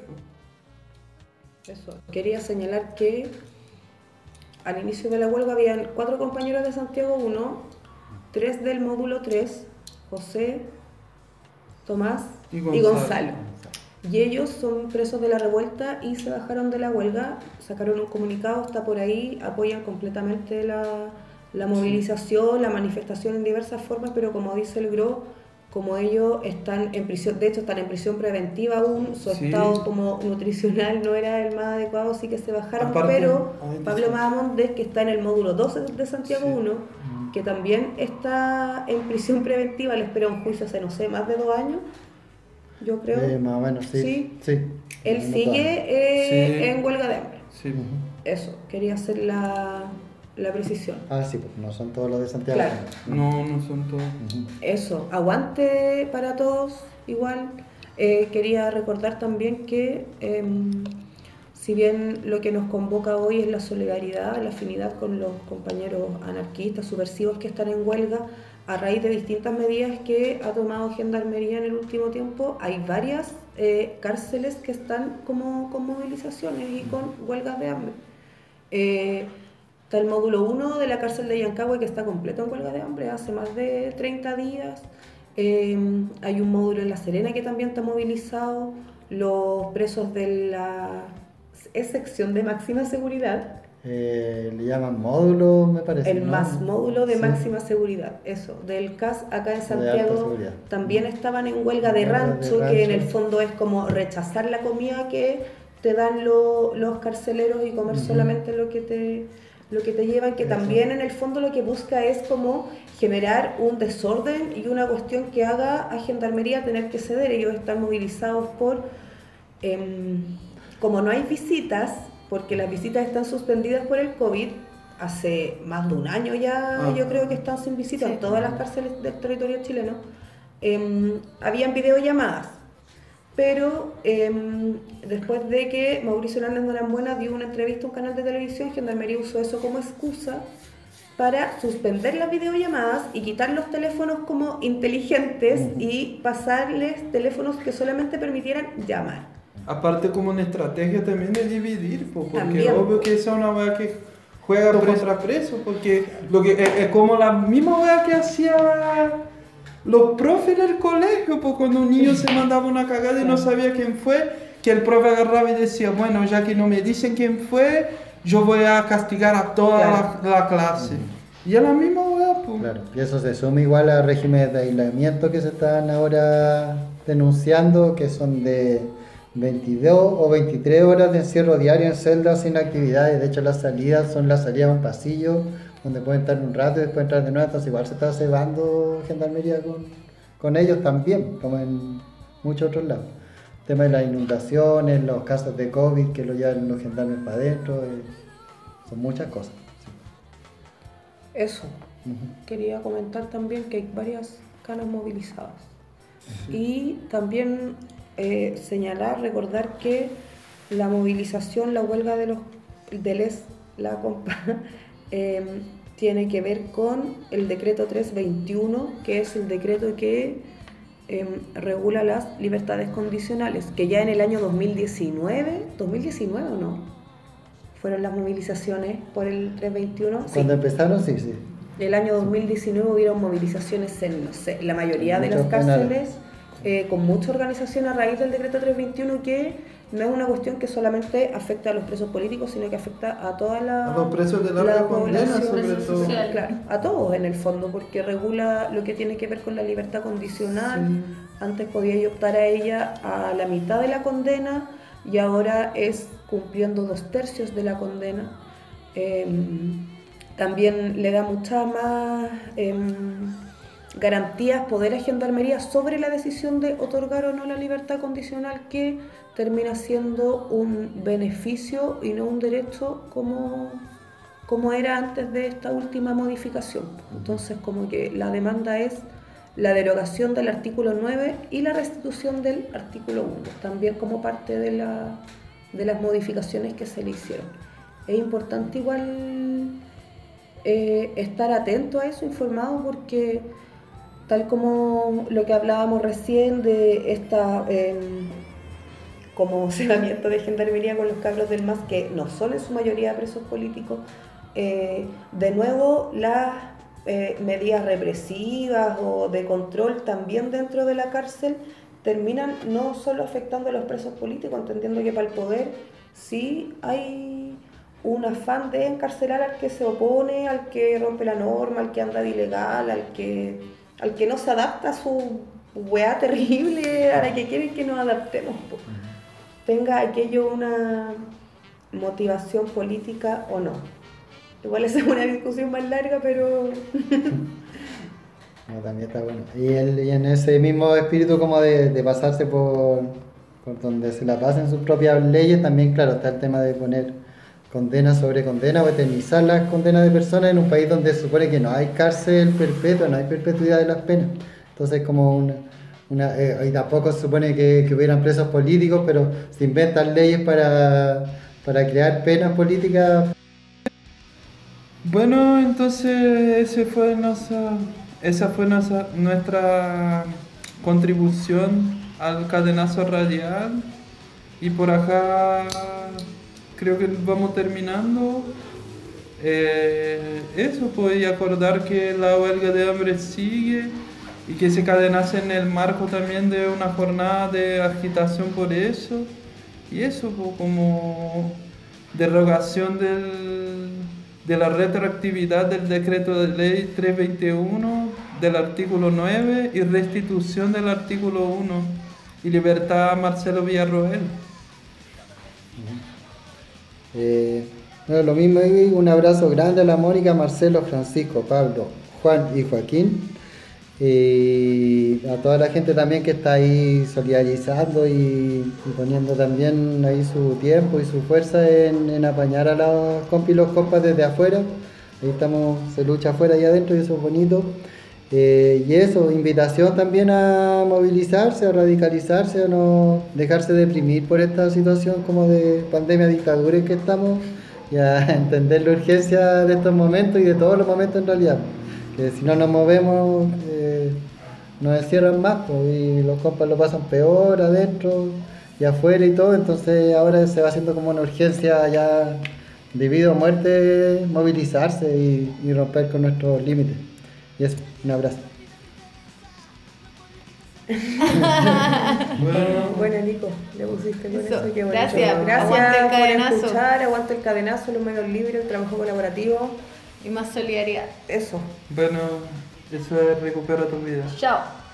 Eso. Quería señalar que al inicio de la huelga habían 4 compañeros de Santiago 1, 3 del módulo 3, José, Tomás y Gonzalo. Y ellos son presos de la revuelta y se bajaron de la huelga, sacaron un comunicado, está por ahí, apoyan completamente la movilización, la manifestación en diversas formas, pero como dice el GRO, como ellos están en prisión, de hecho están en prisión preventiva aún, su estado como nutricional no era el más adecuado, así que se bajaron. Aparte, pero Pablo Mahamondes, que está en el módulo 12 de Santiago 1, que también está en prisión preventiva, le espera un juicio hace, no sé, más de 2 años, yo creo. Más o menos, sí. Él sigue en huelga de hambre. Sí. Eso, quería hacer la precisión. Sí, pues no son todos los de Santiago. Claro. No son todos. Eso, aguante para todos, igual. Quería recordar también que si bien lo que nos convoca hoy es la solidaridad, la afinidad con los compañeros anarquistas, subversivos que están en huelga, a raíz de distintas medidas que ha tomado Gendarmería en el último tiempo, hay varias cárceles que están con movilizaciones y con huelgas de hambre. Está el módulo 1 de la cárcel de Yancagüe que está completo en huelga de hambre hace más de 30 días. Hay un módulo en La Serena que también está movilizado. Los presos de la sección de máxima seguridad. Le llaman módulo, me parece. El más módulo de máxima seguridad, eso. Del CAS acá en Santiago también estaban en huelga de rancho, que en el fondo es como rechazar la comida que te dan los carceleros y comer solamente lo que te llevan, que también en el fondo lo que busca es como generar un desorden y una cuestión que haga a Gendarmería tener que ceder. Ellos están movilizados por, como no hay visitas, porque las visitas están suspendidas por el COVID, hace más de un año ya yo creo que están sin visitas en todas las cárceles del territorio chileno, habían videollamadas. Pero después de que Mauricio Hernández Norambuena dio una entrevista a un canal de televisión, Gendarmería usó eso como excusa para suspender las videollamadas y quitar los teléfonos como inteligentes y pasarles teléfonos que solamente permitieran llamar. Aparte como una estrategia también de dividir, porque también, obvio que esa es una wea que juega preso a preso, porque lo que es como la misma wea que hacía los profes en el colegio, pues cuando un niño se mandaba una cagada y no sabía quién fue, que el profe agarraba y decía, bueno, ya que no me dicen quién fue, yo voy a castigar a toda la clase. Y es la misma wea, pues. Claro, y eso se suma igual a regímenes de aislamiento que se están ahora denunciando, que son de 22 o 23 horas de encierro diario en celdas sin actividades. De hecho, las salidas son las salidas a un pasillo donde pueden estar un rato y después entrar de nuevo. Entonces igual se está cebando Gendarmería con ellos también, como en muchos otros lados. El tema de las inundaciones, los casos de COVID que lo llevan los gendarmes para adentro, son muchas cosas. Sí. Eso. Quería comentar también que hay varias canas movilizadas. Y también señalar, recordar que la movilización, la huelga la compa, tiene que ver con el decreto 321, que es el decreto que regula las libertades condicionales, que ya en el año 2019 o no, fueron las movilizaciones por el 321. Cuando empezaron, sí. El año 2019 hubieron movilizaciones en, no sé, la mayoría de las cárceles, con mucha organización a raíz del decreto 321, que no es una cuestión que solamente afecta a los presos políticos, sino que afecta a toda a los presos de larga condena, sobre todo. Claro, a todos en el fondo, porque regula lo que tiene que ver con la libertad condicional. Sí. Antes podía optar a ella a la mitad de la condena y ahora es cumpliendo 2/3 de la condena. También le da muchas más garantías, poder a Gendarmería sobre la decisión de otorgar o no la libertad condicional, que termina siendo un beneficio y no un derecho como como era antes de esta última modificación. Entonces, como que la demanda es la derogación del artículo 9 y la restitución del artículo 1, también como parte de las modificaciones que se le hicieron. Es importante igual estar atento a eso, informado, porque tal como lo que hablábamos recién de esta como cerramiento de gendarmería con los cabros del MAS, que no son en su mayoría presos políticos, de nuevo las medidas represivas o de control también dentro de la cárcel terminan no solo afectando a los presos políticos, entendiendo que para el poder sí hay un afán de encarcelar al que se opone, al que rompe la norma, al que anda de ilegal, al que no se adapta a su weá terrible a la que quieren que nos adaptemos. Tenga aquello una motivación política o no. Igual esa es una discusión más larga, pero... No, también está bueno. Y en ese mismo espíritu como de pasarse por donde se la pasen sus propias leyes, también, claro, está el tema de poner condena sobre condena o eternizar las condenas de personas en un país donde se supone que no hay cárcel perpetua, no hay perpetuidad de las penas. Entonces, como y tampoco se supone que hubieran presos políticos, pero se inventan leyes para crear penas políticas. Bueno, entonces esa fue nuestra contribución al cadenazo radial, y por acá creo que vamos terminando. Eso, pues, y acordar que la huelga de hambre sigue y que se cadenace en el marco también de una jornada de agitación por eso, y eso, pues, como derogación de la retroactividad del decreto de ley 321 del artículo 9 y restitución del artículo 1 y libertad a Marcelo Villarroel. Bueno, lo mismo, un abrazo grande a la Mónica, Marcelo, Francisco, Pablo, Juan y Joaquín, y a toda la gente también que está ahí solidarizando y poniendo también ahí su tiempo y su fuerza en apañar a los compis y los compas desde afuera. Ahí estamos, se lucha afuera y adentro, y eso es bonito. Y eso, invitación también a movilizarse, a radicalizarse, a no dejarse deprimir por esta situación como de pandemia, dictadura en que estamos, y a entender la urgencia de estos momentos y de todos los momentos en realidad. Que si no nos movemos, nos encierran más, pues, y los compas lo pasan peor adentro y afuera y todo. Entonces ahora se va haciendo como una urgencia ya de vida o muerte, movilizarse y romper con nuestros límites. Y eso, un abrazo. Bueno, Nico, le pusiste con eso, qué bonito. Gracias Aguante el cadenazo. Por escuchar, aguante el cadenazo, los medios libres, el trabajo colaborativo. Y más solidaridad. Eso. Bueno, eso es recupera tu vida. Chao.